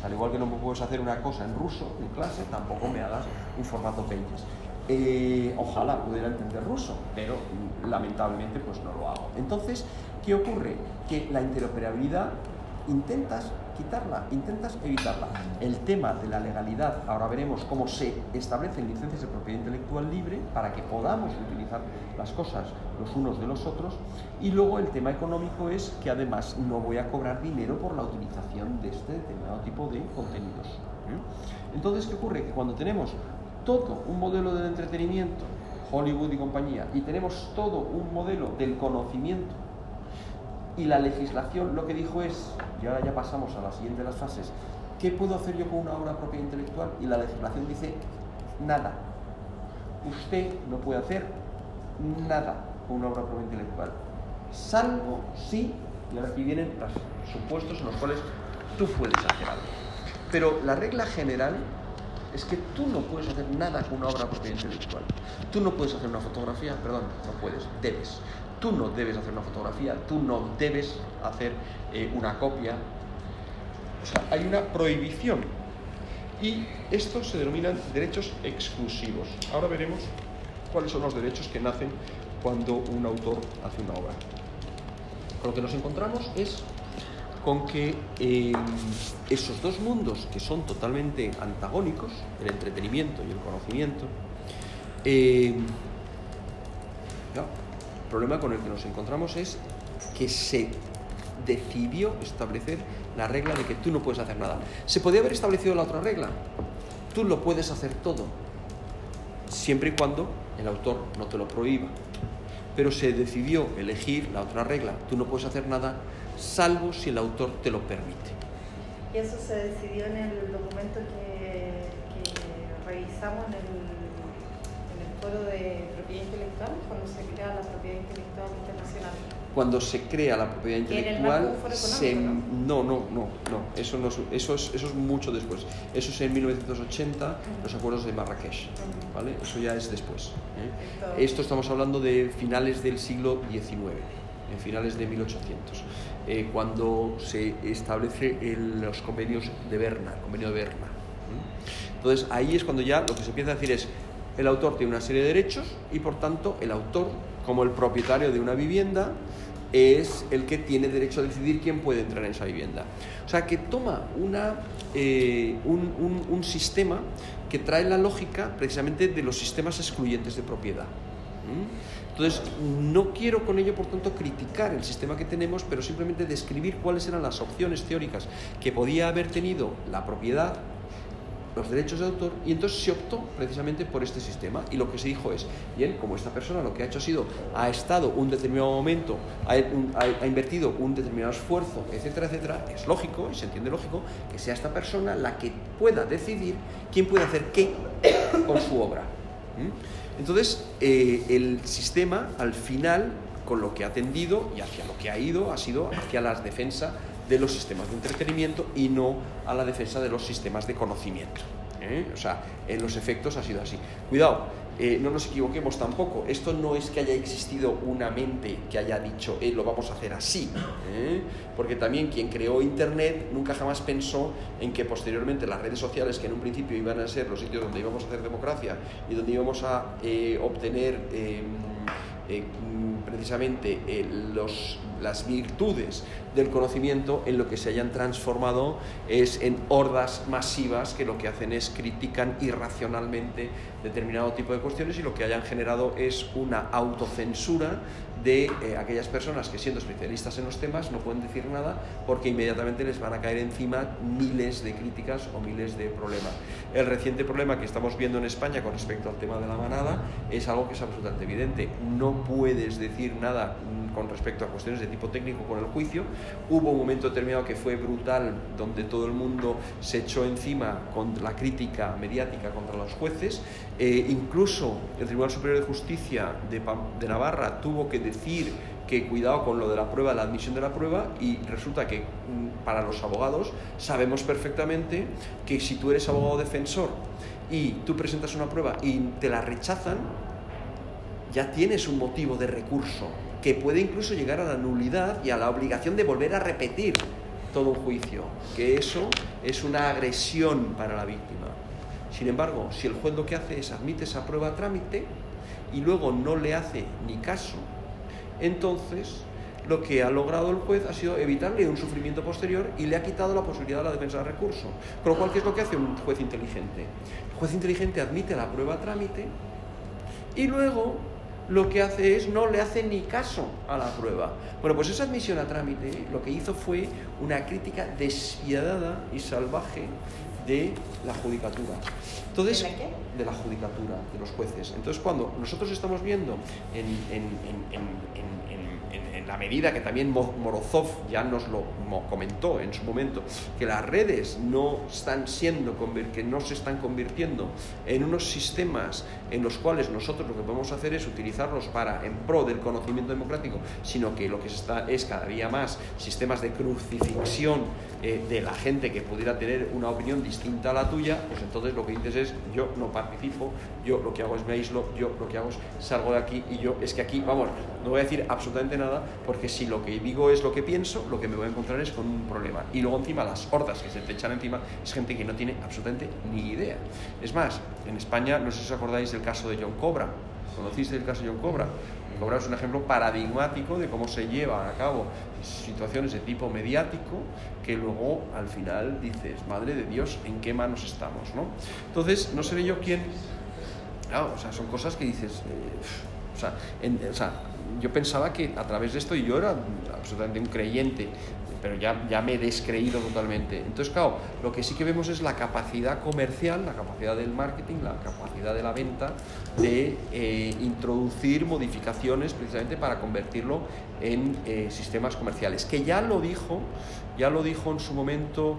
Al igual que no me puedes hacer una cosa en ruso en clase, tampoco me hagas un formato Pages. Eh, ojalá pudiera entender ruso, pero lamentablemente pues no lo hago. Entonces, ¿qué ocurre? Que la interoperabilidad intentas quitarla, intentas evitarla. El tema de la legalidad, ahora veremos cómo se establecen licencias de propiedad intelectual libre para que podamos utilizar las cosas los unos de los otros, y luego el tema económico es que además no voy a cobrar dinero por la utilización de este determinado tipo de contenidos. ¿eh? Entonces, ¿qué ocurre? Que cuando tenemos todo un modelo del entretenimiento, Hollywood y compañía, y tenemos todo un modelo del conocimiento, y la legislación lo que dijo es, y ahora ya pasamos a la siguiente de las fases, ¿qué puedo hacer yo con una obra propiedad intelectual? Y la legislación dice, nada. Usted no puede hacer nada con una obra propiedad intelectual, salvo si, y ahora aquí vienen los supuestos en los cuales tú puedes hacer algo. Pero la regla general es que tú no puedes hacer nada con una obra propiedad intelectual. Tú no puedes hacer una fotografía, perdón, no puedes, debes. Tú no debes hacer una fotografía, tú no debes hacer eh, una copia. O sea, hay una prohibición. Y estos se denominan derechos exclusivos. Ahora veremos cuáles son los derechos que nacen cuando un autor hace una obra. Con lo que nos encontramos es con que eh, esos dos mundos que son totalmente antagónicos, el entretenimiento y el conocimiento, eh, no, el problema con el que nos encontramos es que se decidió establecer la regla de que tú no puedes hacer nada. Se podía haber establecido la otra regla. Tú lo puedes hacer todo, siempre y cuando el autor no te lo prohíba. Pero se decidió elegir la otra regla. Tú no puedes hacer nada, salvo si el autor te lo permite. Y eso se decidió en el documento que, que revisamos en el, en el foro de propiedad intelectual, cuando se crea la propiedad intelectual internacional. Cuando se crea la propiedad intelectual, se... ¿no? no, no, no, no, eso no es, eso es, eso es mucho después. Eso es en mil novecientos ochenta, uh-huh. Los acuerdos de Marrakech, uh-huh. ¿Vale? Eso ya es después. ¿eh? Esto... Esto estamos hablando de finales del siglo diecinueve, en finales de mil ochocientos, eh, cuando se establece el, los convenios de Berna, el convenio de Berna. ¿eh? Entonces ahí es cuando ya lo que se empieza a decir es, el autor tiene una serie de derechos y por tanto el autor, como el propietario de una vivienda, es el que tiene derecho a decidir quién puede entrar en esa vivienda. O sea, que toma una, eh, un, un, un sistema que trae la lógica precisamente de los sistemas excluyentes de propiedad. ¿Mm? Entonces, no quiero con ello, por tanto, criticar el sistema que tenemos, pero simplemente describir cuáles eran las opciones teóricas que podía haber tenido la propiedad, los derechos de autor, y entonces se optó precisamente por este sistema. Y lo que se dijo es, bien, como esta persona lo que ha hecho ha sido, ha estado un determinado momento, ha, un, ha, ha invertido un determinado esfuerzo, etcétera, etcétera, es lógico, y se entiende lógico, que sea esta persona la que pueda decidir quién puede hacer qué con su obra. ¿Mm? Entonces, eh, el sistema, al final, con lo que ha tendido y hacia lo que ha ido, ha sido hacia la defensa de los sistemas de entretenimiento y no a la defensa de los sistemas de conocimiento. ¿eh? O sea, en los efectos ha sido así. Cuidado, eh, no nos equivoquemos tampoco. Esto no es que haya existido una mente que haya dicho, eh, lo vamos a hacer así. ¿eh? Porque también quien creó Internet nunca jamás pensó en que posteriormente las redes sociales, que en un principio iban a ser los sitios donde íbamos a hacer democracia y donde íbamos a eh, obtener eh, eh, precisamente eh, los, las virtudes del conocimiento, en lo que se hayan transformado es en hordas masivas que lo que hacen es critican irracionalmente determinado tipo de cuestiones, y lo que hayan generado es una autocensura de eh, aquellas personas que, siendo especialistas en los temas, no pueden decir nada porque inmediatamente les van a caer encima miles de críticas o miles de problemas. El reciente problema que estamos viendo en España con respecto al tema de la manada es algo que es absolutamente evidente. No puedes decir nada con respecto a cuestiones de tipo técnico con el juicio. Hubo un momento determinado que fue brutal, donde todo el mundo se echó encima con la crítica mediática contra los jueces. Eh, incluso el Tribunal Superior de Justicia de, de Navarra tuvo que decir que cuidado con lo de la prueba, la admisión de la prueba, y resulta que para los abogados sabemos perfectamente que si tú eres abogado defensor y tú presentas una prueba y te la rechazan, ya tienes un motivo de recurso que puede incluso llegar a la nulidad y a la obligación de volver a repetir todo un juicio, que eso es una agresión para la víctima. Sin embargo, si el juez lo que hace es admite esa prueba a trámite y luego no le hace ni caso, entonces lo que ha logrado el juez ha sido evitarle un sufrimiento posterior y le ha quitado la posibilidad de la defensa de recurso. Con lo cual, ¿qué es lo que hace un juez inteligente? El juez inteligente admite la prueba a trámite y luego lo que hace es no le hace ni caso a la prueba. Bueno, pues esa admisión a trámite lo que hizo fue una crítica despiadada y salvaje de la judicatura. Entonces, ¿De la qué? De la judicatura, de los jueces. Entonces, cuando nosotros estamos viendo en, en, en, en, en, en, en la medida que también Morozov ya nos lo comentó en su momento, que las redes no están siendo, que no se están convirtiendo en unos sistemas en los cuales nosotros lo que podemos hacer es utilizarlos para en pro del conocimiento democrático, sino que lo que se está es cada día más sistemas de crucifixión eh, de la gente que pudiera tener una opinión distinta a la tuya, pues entonces lo que dices es yo no participo, yo lo que hago es me aíslo, yo lo que hago es salgo de aquí y yo es que aquí, vamos, no voy a decir absolutamente nada, porque si lo que digo es lo que pienso, lo que me voy a encontrar es con un problema. Y luego encima las hordas que se te echan encima es gente que no tiene absolutamente ni idea. Es más, en España, no sé si os acordáis del caso de John Cobra. ¿Conociste el caso de John Cobra? Cobra es un ejemplo paradigmático de cómo se llevan a cabo situaciones de tipo mediático que luego al final dices, madre de Dios, ¿en qué manos estamos? ¿No? Entonces, no sé yo quién... Claro, o sea, son cosas que dices... Eh, o sea, en, o sea, yo pensaba que a través de esto, y yo era absolutamente un creyente, pero ya, ya me he descreído totalmente. Entonces, claro, lo que sí que vemos es la capacidad comercial, la capacidad del marketing, la capacidad de la venta de eh, introducir modificaciones precisamente para convertirlo en eh, sistemas comerciales, que ya lo dijo, ya lo dijo en su momento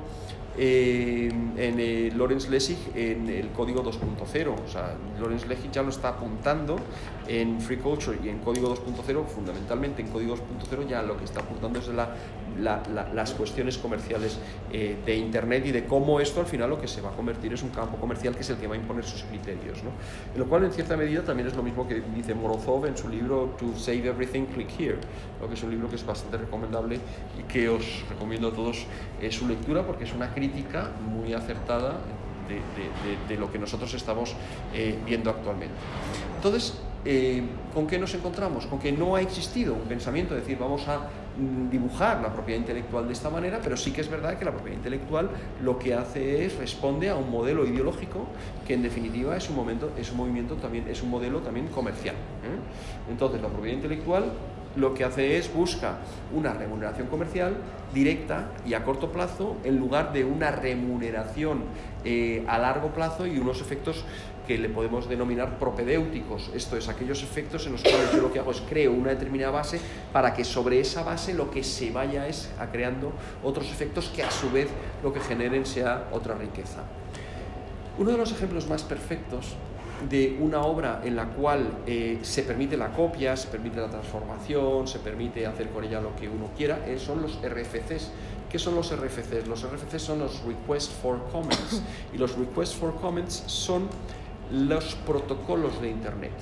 eh, en eh, Lawrence Lessig en el Código dos punto cero. O sea, Lawrence Lessig ya lo está apuntando en Free Culture y en Código dos punto cero, fundamentalmente en Código dos punto cero ya lo que está apuntando es la, la, la, las cuestiones comerciales eh, de Internet y de cómo esto al final lo que se va a convertir es un campo comercial que es el que va a imponer sus criterios, ¿no? En lo cual en cierta medida también es lo mismo que dice Morozov en su libro To Save Everything, Click Here, lo que es un libro que es bastante recomendable y que os recomiendo a todos eh, su lectura, porque es una crítica muy acertada de, de, de, de lo que nosotros estamos eh, viendo actualmente. Entonces, Eh, ¿con qué nos encontramos? Con que no ha existido un pensamiento de decir vamos a mm, dibujar la propiedad intelectual de esta manera, pero sí que es verdad que la propiedad intelectual lo que hace es responde a un modelo ideológico que en definitiva es un momento, es un movimiento también, es un modelo también comercial, ¿eh? Entonces la propiedad intelectual lo que hace es busca una remuneración comercial directa y a corto plazo en lugar de una remuneración eh, a largo plazo y unos efectos que le podemos denominar propedéuticos. Esto es, aquellos efectos en los cuales yo lo que hago es creo una determinada base para que sobre esa base lo que se vaya es a creando otros efectos que a su vez lo que generen sea otra riqueza. Uno de los ejemplos más perfectos de una obra en la cual eh, se permite la copia, se permite la transformación, se permite hacer con ella lo que uno quiera, eh, son los R F Cs. ¿Qué son los R F Cs? Los R F Cs son los Requests for Comments y los Requests for Comments son los protocolos de Internet.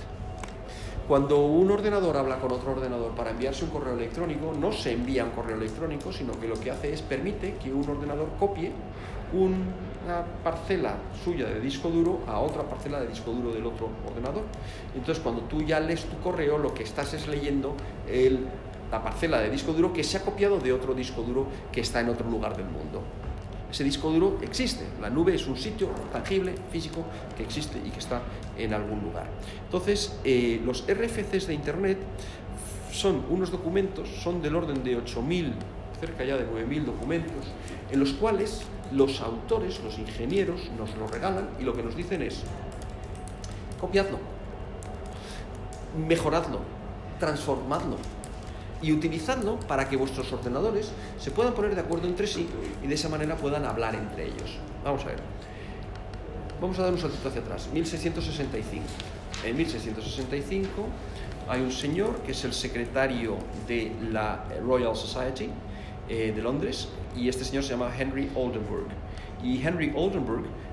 Cuando un ordenador habla con otro ordenador para enviarse un correo electrónico, no se envía un correo electrónico, sino que lo que hace es permite que un ordenador copie una parcela suya de disco duro a otra parcela de disco duro del otro ordenador. Entonces, cuando tú ya lees tu correo, lo que estás es leyendo el, la parcela de disco duro que se ha copiado de otro disco duro que está en otro lugar del mundo. Ese disco duro existe, la nube es un sitio tangible, físico, que existe y que está en algún lugar. Entonces, eh, los R F Cs de Internet son unos documentos, son del orden de ocho mil, cerca ya de nueve mil documentos, en los cuales los autores, los ingenieros, nos lo regalan y lo que nos dicen es copiadlo, mejoradlo, transformadlo y utilizadlo para que vuestros ordenadores se puedan poner de acuerdo entre sí y de esa manera puedan hablar entre ellos. Vamos a ver. Vamos a dar un saltito hacia atrás. mil seiscientos sesenta y cinco. En mil seiscientos sesenta y cinco hay un señor que es el secretario de la Royal Society eh, de Londres y este señor se llama Henry Oldenburg. Y Henry Oldenburg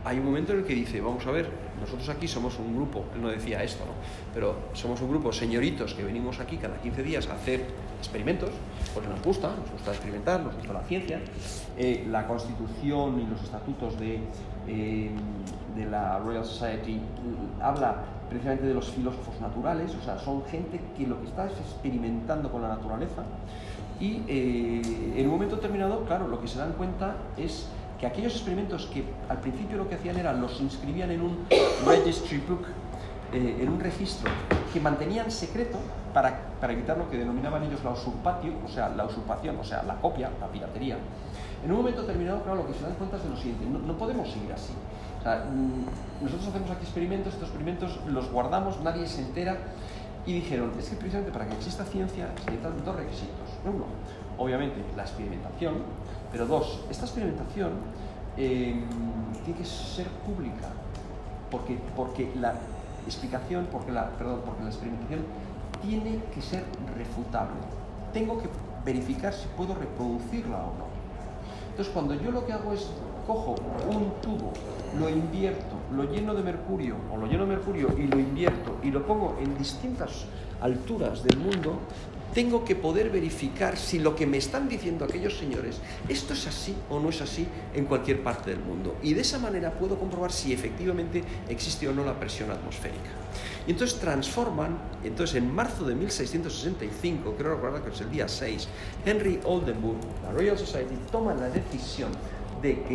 hay un momento en el que dice, vamos a ver, nosotros aquí somos un grupo, él no decía esto, ¿no? Pero somos un grupo señoritos que venimos aquí cada quince días a hacer experimentos, porque nos gusta, nos gusta experimentar, nos gusta la ciencia. Eh, la Constitución y los estatutos de, eh, de la Royal Society habla precisamente de los filósofos naturales, o sea, son gente que lo que está es experimentando con la naturaleza y eh, en un momento determinado, claro, lo que se dan cuenta es que aquellos experimentos que al principio lo que hacían era los inscribían en un registry book, eh, en un registro que mantenían secreto para, para evitar lo que denominaban ellos la usurpatio, o sea, la usurpación, o sea, la copia, la piratería. En un momento determinado, claro, lo que se dan cuenta es de lo siguiente, no, no podemos seguir así. O sea, nosotros hacemos aquí experimentos, estos experimentos los guardamos, nadie se entera, y dijeron, es que precisamente para que exista ciencia se necesitan dos requisitos. Uno, obviamente, la experimentación, pero dos, esta experimentación eh, tiene que ser pública, porque, porque la explicación, porque la, perdón, porque la experimentación tiene que ser refutable. Tengo que verificar si puedo reproducirla o no. Entonces, cuando yo lo que hago es cojo un tubo, lo invierto, lo lleno de mercurio, o lo lleno de mercurio y lo invierto y lo pongo en distintas alturas del mundo, tengo que poder verificar si lo que me están diciendo aquellos señores, esto es así o no es así en cualquier parte del mundo. Y de esa manera puedo comprobar si efectivamente existe o no la presión atmosférica. Y entonces transforman, entonces en marzo de mil seiscientos sesenta y cinco, creo recordar que es el día seis, Henry Oldenburg, la Royal Society, toma la decisión de que